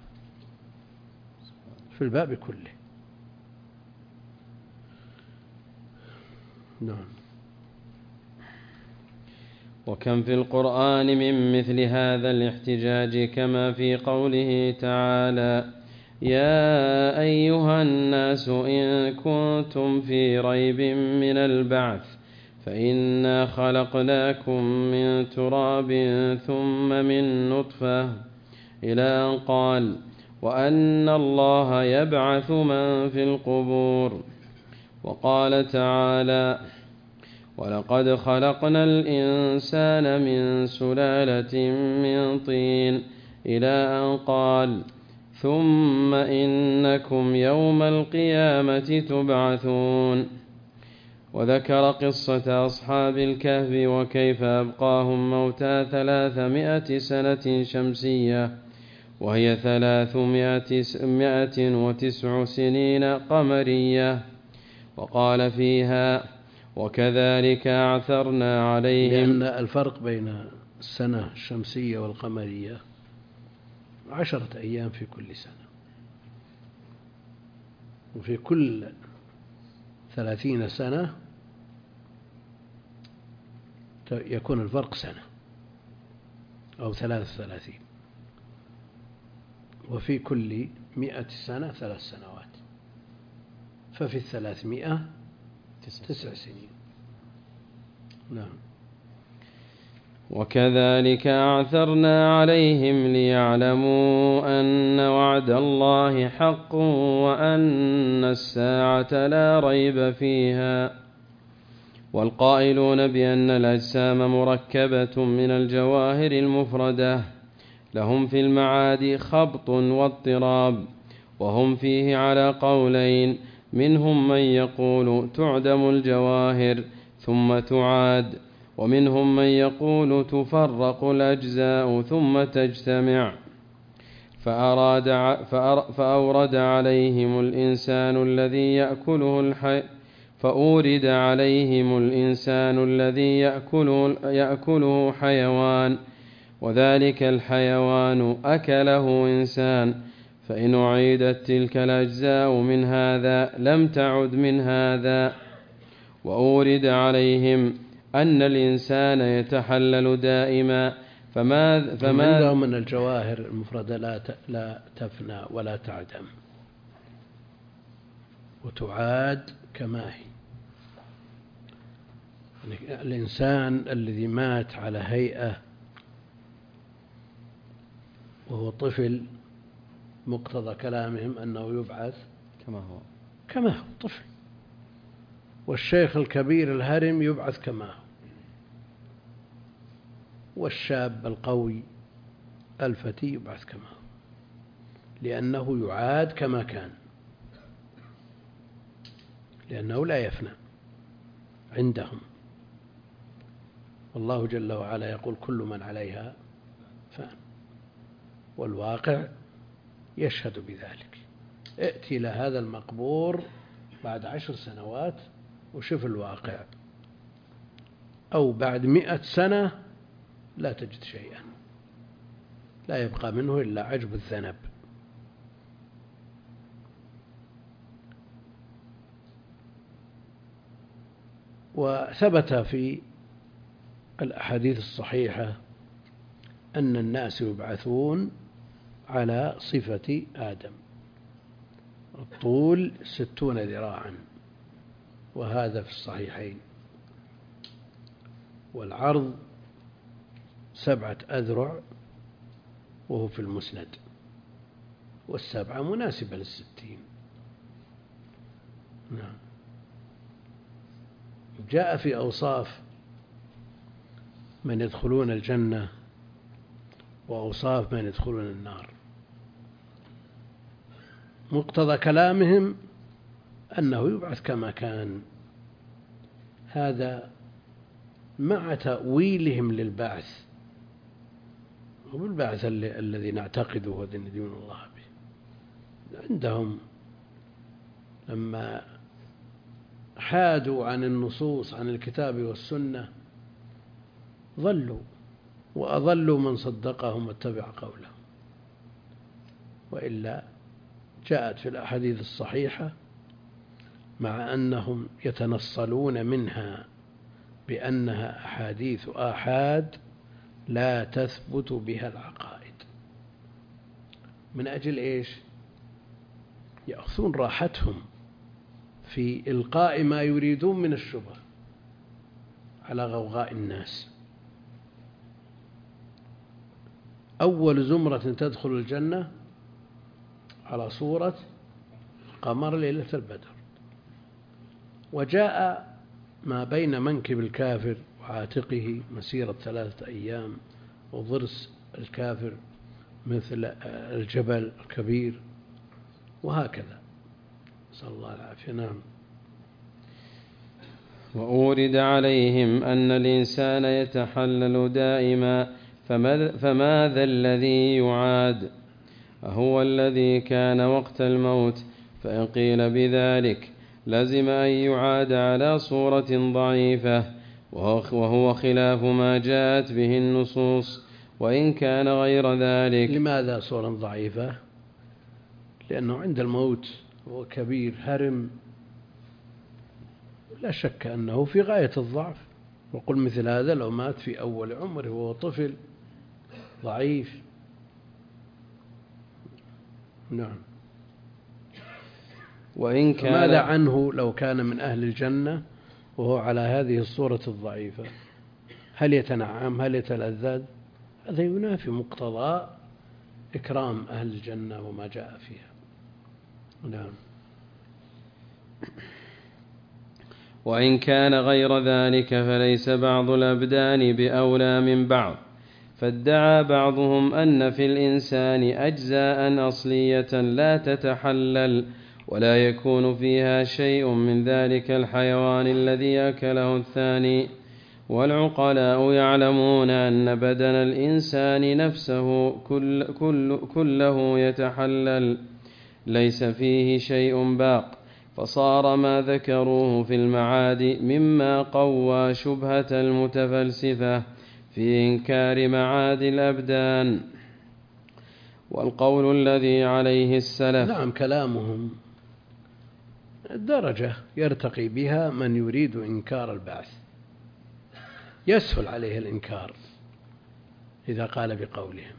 A: في الباب كله. نعم.
B: وكم في القرآن من مثل هذا الاحتجاج، كما في قوله تعالى: يا أيها الناس إن كنتم في ريب من البعث فإنا خلقناكم من تراب ثم من نطفة، إلى أن قال: وأن الله يبعث من في القبور. وقال تعالى: ولقد خلقنا الإنسان من سلالة من طين، إلى أن قال: ثم إنكم يوم القيامة تبعثون. وذكر قصة أصحاب الكهف وكيف أبقاهم موتى 300 سنة شمسية، وهي 309 سنين قمرية. وقال فيها: وكذلك أعثرنا عليهم.
A: لأن الفرق بين السنة الشمسية والقمرية 10 أيام في كل سنة، وفي كل 30 سنة يكون الفرق سنة أو 33، وفي كل 100 سنة 3 سنوات، ففي 300 9 سنين. نعم.
B: وكذلك أعثرنا عليهم ليعلموا أن وعد الله حق وأن الساعة لا ريب فيها. والقائلون بأن الأجسام مركبة من الجواهر المفردة لهم في المعاد خبط واضطراب، وهم فيه على قولين: منهم من يقول تعدم الجواهر ثم تعاد، ومنهم من يقول تفرق الأجزاء ثم تجتمع. فأورد عليهم الإنسان الذي يأكله حيوان، وذلك الحيوان أكله إنسان، فإن أعيدت تلك الأجزاء من هذا لم تعد من هذا. وأورد عليهم أن الإنسان يتحلل دائما،
A: عندهم أن الجواهر المفردة لا تفنى ولا تعدم وتعاد كما هي. الإنسان الذي مات على هيئة وهو طفل، مقتضى كلامهم أنه يبعث كما هو طفل، والشيخ الكبير الهرم يبعث كما هو، والشاب القوي الفتي يبعث كما هو، لأنه يعاد كما كان، لأنه لا يفنى عندهم. والله جل وعلا يقول: كل من عليها فان، والواقع يشهد بذلك. ائتي إلى هذا المقبور بعد 10 سنوات وشوف الواقع، أو بعد 100 سنة لا تجد شيئا، لا يبقى منه إلا عجب الذنب. وثبت في الأحاديث الصحيحة أن الناس يبعثون على صفة آدم: الطول 60 ذراعا، وهذا في الصحيحين. والعرض 7 أذرع وهو في المسند، والسبعة مناسبة لل60. نعم. جاء في أوصاف من يدخلون الجنة وأوصاف من يدخلون النار. مقتضى كلامهم أنه يبعث كما كان، هذا مع تأويلهم للبعث وبالبعث الذي نعتقده وندين الله به. عندهم لما حادوا عن النصوص عن الكتاب والسنة ضلوا وأضلوا من صدقهم واتبع قولهم. وإلا جاءت في الأحاديث الصحيحة مع أنهم يتنصلون منها بأنها أحاديث آحاد لا تثبت بها العقائد. من أجل إيش؟ يأخذون راحتهم في إلقاء ما يريدون من الشبه على غوغاء الناس. أول زمرة تدخل الجنة على صورة قمر ليلة البدر، وجاء ما بين منكب الكافر وعاتقه مسيرة 3 أيام، وضرس الكافر مثل الجبل الكبير، وهكذا. نسأل الله العافية. نعم.
B: وأورد عليهم أن الإنسان يتحلل دائما، فماذا الذي يعاد؟ أهو الذي كان وقت الموت؟ فإن قيل بذلك لزم أن يعاد على صورة ضعيفة، وهو خلاف ما جاءت به النصوص. وإن كان غير ذلك.
A: لماذا صورة ضعيفة؟ لأنه عند الموت هو كبير هرم، لا شك أنه في غاية الضعف. وقل مثل هذا لو مات في أول عمره وهو طفل ضعيف. نعم.
B: وإن كان
A: ماذا عنه لو كان من أهل الجنة وهو على هذه الصورة الضعيفة؟ هل يتنعم؟ هل يتلذذ؟ هذا ينافي مقتضى إكرام أهل الجنة وما جاء فيها. نعم.
B: وإن كان غير ذلك فليس بعض الأبدان بأولى من بعض، فادعى بعضهم أن في الإنسان أجزاء أصلية لا تتحلل ولا يكون فيها شيء من ذلك الحيوان الذي أكله الثاني. والعقلاء يعلمون أن بدن الإنسان نفسه كله يتحلل ليس فيه شيء باق، فصار ما ذكروه في المعاد مما قوى شبهة المتفلسفة في إنكار معاد الأبدان. والقول الذي عليه السلف.
A: نعم، كلامهم درجة يرتقي بها من يريد إنكار البعث، يسهل عليه الإنكار إذا قال بقولهم،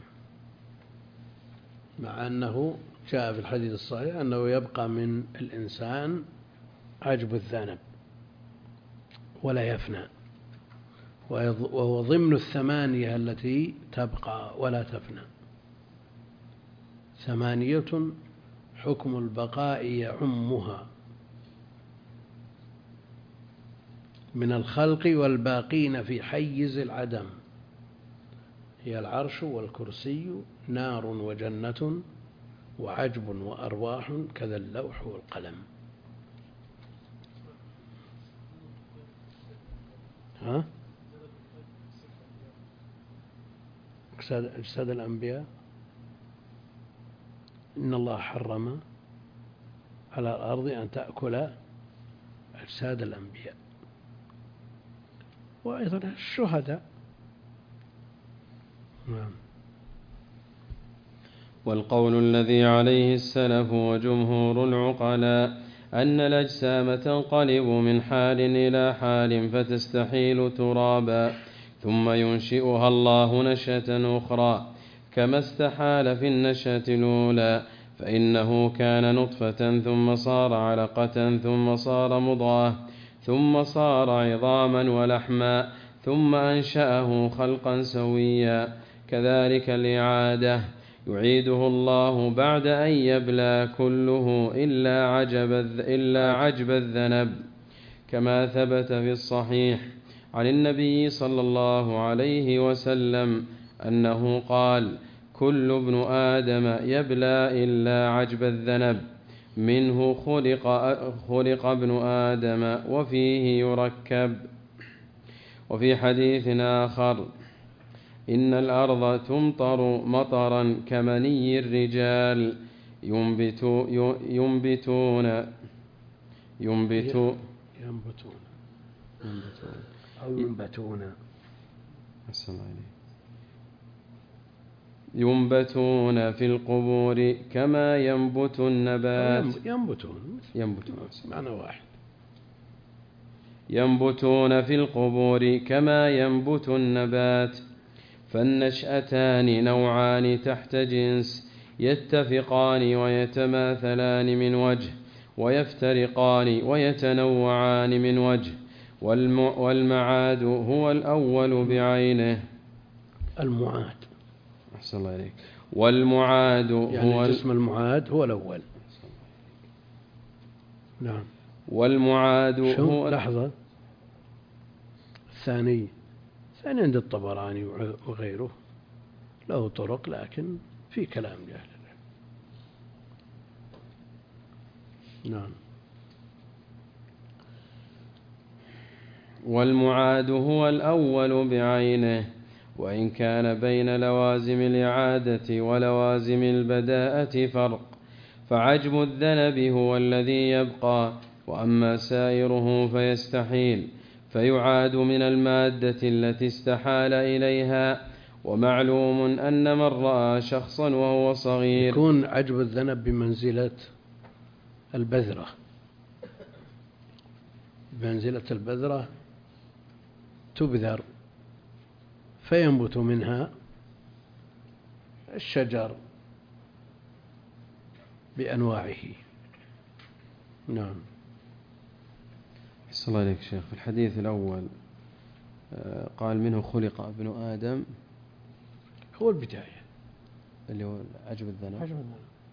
A: مع أنه جاء في الحديث الصحيح أنه يبقى من الإنسان عجب الذنب ولا يفنى، وهو ضمن 8 التي تبقى ولا تفنى. 8 حكم البقاء يعمها من الخلق والباقين في حيز العدم، هي العرش والكرسي نار وجنة وعجب وأرواح كذا اللوح والقلم. أجساد الأنبياء إن الله حرم على الأرض أن تأكل أجساد الأنبياء، وأيضا الشهداء. نعم.
B: والقول الذي عليه السلف وجمهور العقلاء أن الأجسام تنقلب من حال إلى حال فتستحيل ترابا ثم ينشئها الله نشأة أخرى كما استحال في النشأة الأولى، فإنه كان نطفة ثم صار علقة ثم صار مضغة ثم صار عظاما ولحما ثم أنشأه خلقا سويا. كذلك الإعادة يعيده الله بعد أن يبلى كله إلا عجب الذنب، كما ثبت في الصحيح عن النبي صلى الله عليه وسلم أنه قال: كل ابن آدم يبلى إلا عجب الذنب، منه خلق ابن آدم وفيه يركب. وفي حديث آخر: إن الأرض تمطر مطرا كمني الرجال ينبتون في القبور كما ينبت النبات.
A: معنى واحد.
B: ينبتون في القبور كما ينبت النبات. فالنشأتان نوعان تحت جنس، يتفقان ويتماثلان من وجه، ويفترقان ويتنوعان من وجه. والمعاد هو الأول بعينه.
A: المعاد.
B: أحسن الله إليك. والمعاد
A: يعني
B: هو
A: الجسم المعاد هو الأول. نعم.
B: والمعاد هو
A: لحظة. الثاني عند الطبراني وغيره له طرق، لكن في كلام لأهل العلم. نعم.
B: والمعاد هو الأول بعينه، وإن كان بين لوازم الإعادة ولوازم البداءة فرق، فعجب الذنب هو الذي يبقى، وأما سائره فيستحيل، فيعاد من المادة التي استحال إليها. ومعلوم أن من رأى شخصا وهو صغير
A: يكون عجب الذنب بمنزلة البذرة. بمنزلة البذرة تبذر فينبت منها الشجر بأنواعه. نعم.
B: أحسن الله عليك شيخ. في الحديث الأول قال: منه خلق ابن آدم،
A: هو البداية
B: اللي هو عجب الذنب.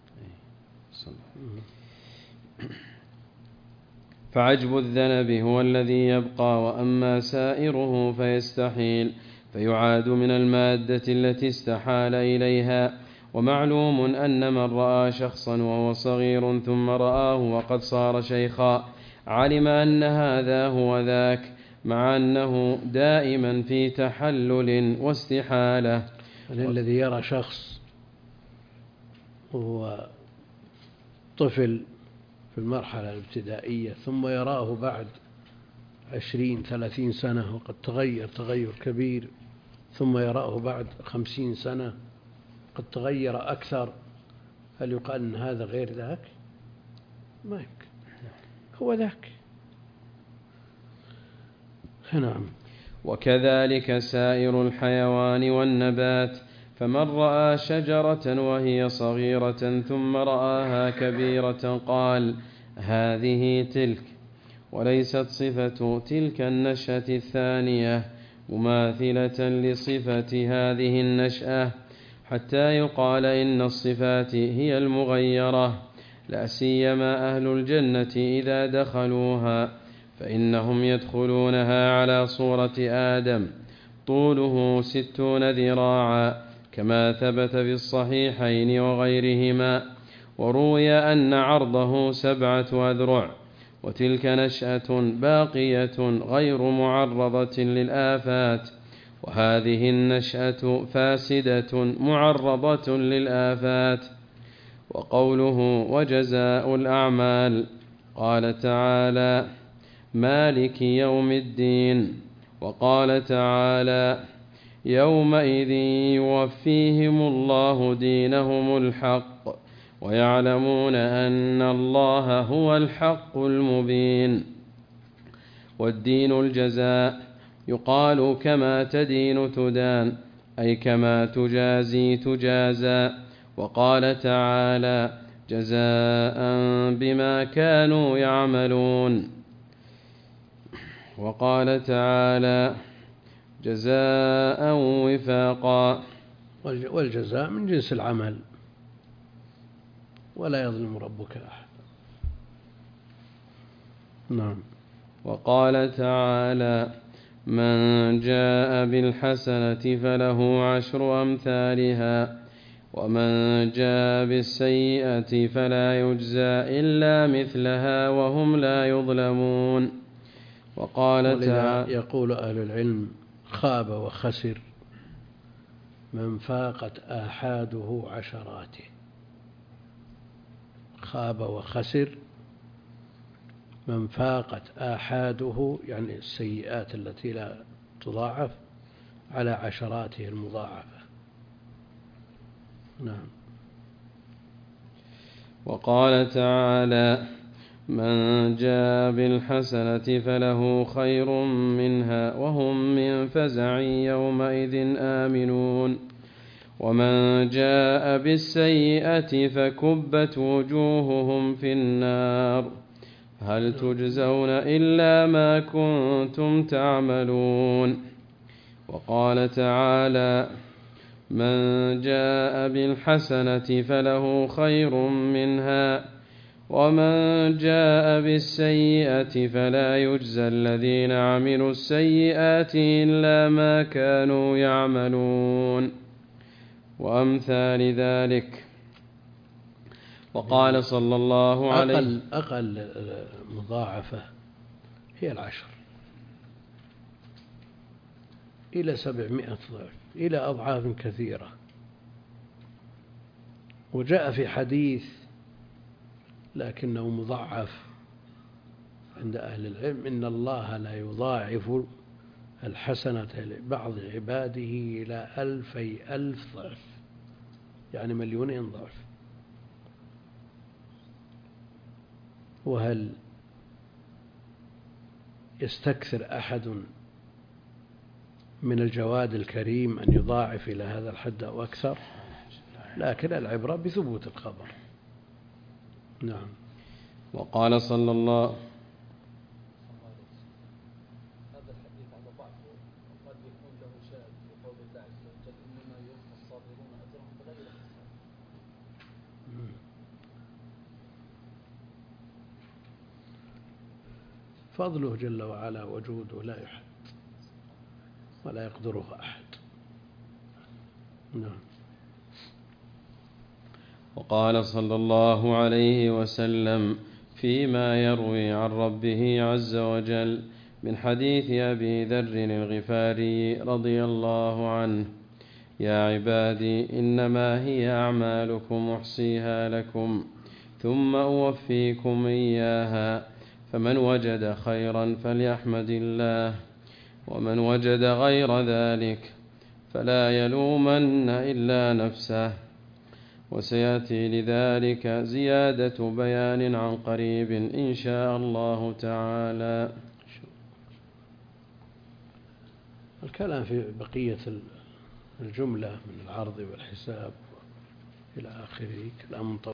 B: فعجب الذنب هو الذي يبقى، وأما سائره فيستحيل، فيعاد من المادة التي استحال إليها. ومعلوم أن من رأى شخصا وهو صغير ثم رآه وقد صار شيخا علم أن هذا هو ذاك، مع أنه دائما في تحلل واستحالة.
A: الذي يرى شخص وهو طفل في المرحلة الابتدائية ثم يراه بعد 20-30 سنة وقد تغير كبير، ثم يراه بعد 50 سنة قد تغير أكثر، هل يقال أن هذا غير ذاك؟ ما يمكن، هو ذاك. نعم.
B: وكذلك سائر الحيوان والنبات، فمن رأى شجرة وهي صغيرة ثم رآها كبيرة قال: هذه تلك، وليست صفة تلك النشأة الثانية مماثلة لصفة هذه النشأة، حتى يقال إن الصفات هي المغيرة. لا سيما أهل الجنة إذا دخلوها، فإنهم يدخلونها على صورة آدم طوله 60 ذراعا، كما ثبت في الصحيحين وغيرهما. وروي أن عرضه 7 أذرع. وتلك نشأة باقية غير معرضة للآفات، وهذه النشأة فاسدة معرضة للآفات. وقوله: وجزاء الأعمال، قال تعالى: مالك يوم الدين. وقال تعالى: يومئذ يوفيهم الله دينهم الحق، ويعلمون أن الله هو الحق المبين. والدين الجزاء، يقال كما تدين تدان، أي كما تجازي تجازى. وقال تعالى: جزاء بما كانوا يعملون. وقال تعالى جزاء وفاقا.
A: والجزاء من جنس العمل ولا يظلم ربك أحد. نعم.
B: وقال تعالى من جاء بالحسنة فله 10 أمثالها ومن جاء بالسيئة فلا يجزى إلا مثلها وهم لا يظلمون. وقال تعالى
A: يقول أهل العلم خاب وخسر من فاقت آحاده عشراته. خاب وخسر من فاقت آحاده يعني السيئات التي لا تضاعف على عشراته المضاعفة. نعم.
B: وقال تعالى من جاء بالحسنة فله خير منها وهم من فزع يومئذ آمنون ومن جاء بالسيئة فكبت وجوههم في النار هل تجزون إلا ما كنتم تعملون. وقال تعالى من جاء بالحسنة فله خير منها ومن جاء بالسيئة فلا يجزى الذين عملوا السيئات إلا ما كانوا يعملون وأمثال ذلك. وقال صلى الله عليه
A: أقل مضاعفة هي 10 إلى 700 ضعف إلى أضعاف كثيرة. وجاء في حديث لكنه مضاعف عند أهل العلم إن الله لا يضاعف الحسنة لبعض عباده إلى 2000 ضعف يعني 2,000,000 ضعف. وهل يستكثر أحد من الجواد الكريم أن يضاعف إلى هذا الحد أو أكثر؟ لكن العبرة بثبوت الخبر. نعم.
B: وقال صلى الله
C: هذا الحديث على ضعفه قد يكون له شاهد في قول الله عز وجل إنما يوفى الصابرون أجرهم بغير حساب.
A: فضله جل وعلا وجوده لا يحد ولا يقدره أحد. نعم.
B: وقال صلى الله عليه وسلم فيما يروي عن ربه عز وجل من حديث أبي ذر الغفاري رضي الله عنه يا عبادي إنما هي أعمالكم أحصيها لكم ثم أوفيكم إياها فمن وجد خيرا فليحمد الله ومن وجد غير ذلك فلا يلومن إلا نفسه. وسيأتي لذلك زيادة بيان عن قريب إن شاء الله تعالى.
A: الكلام في بقية الجملة من العرض والحساب إلى آخره كلام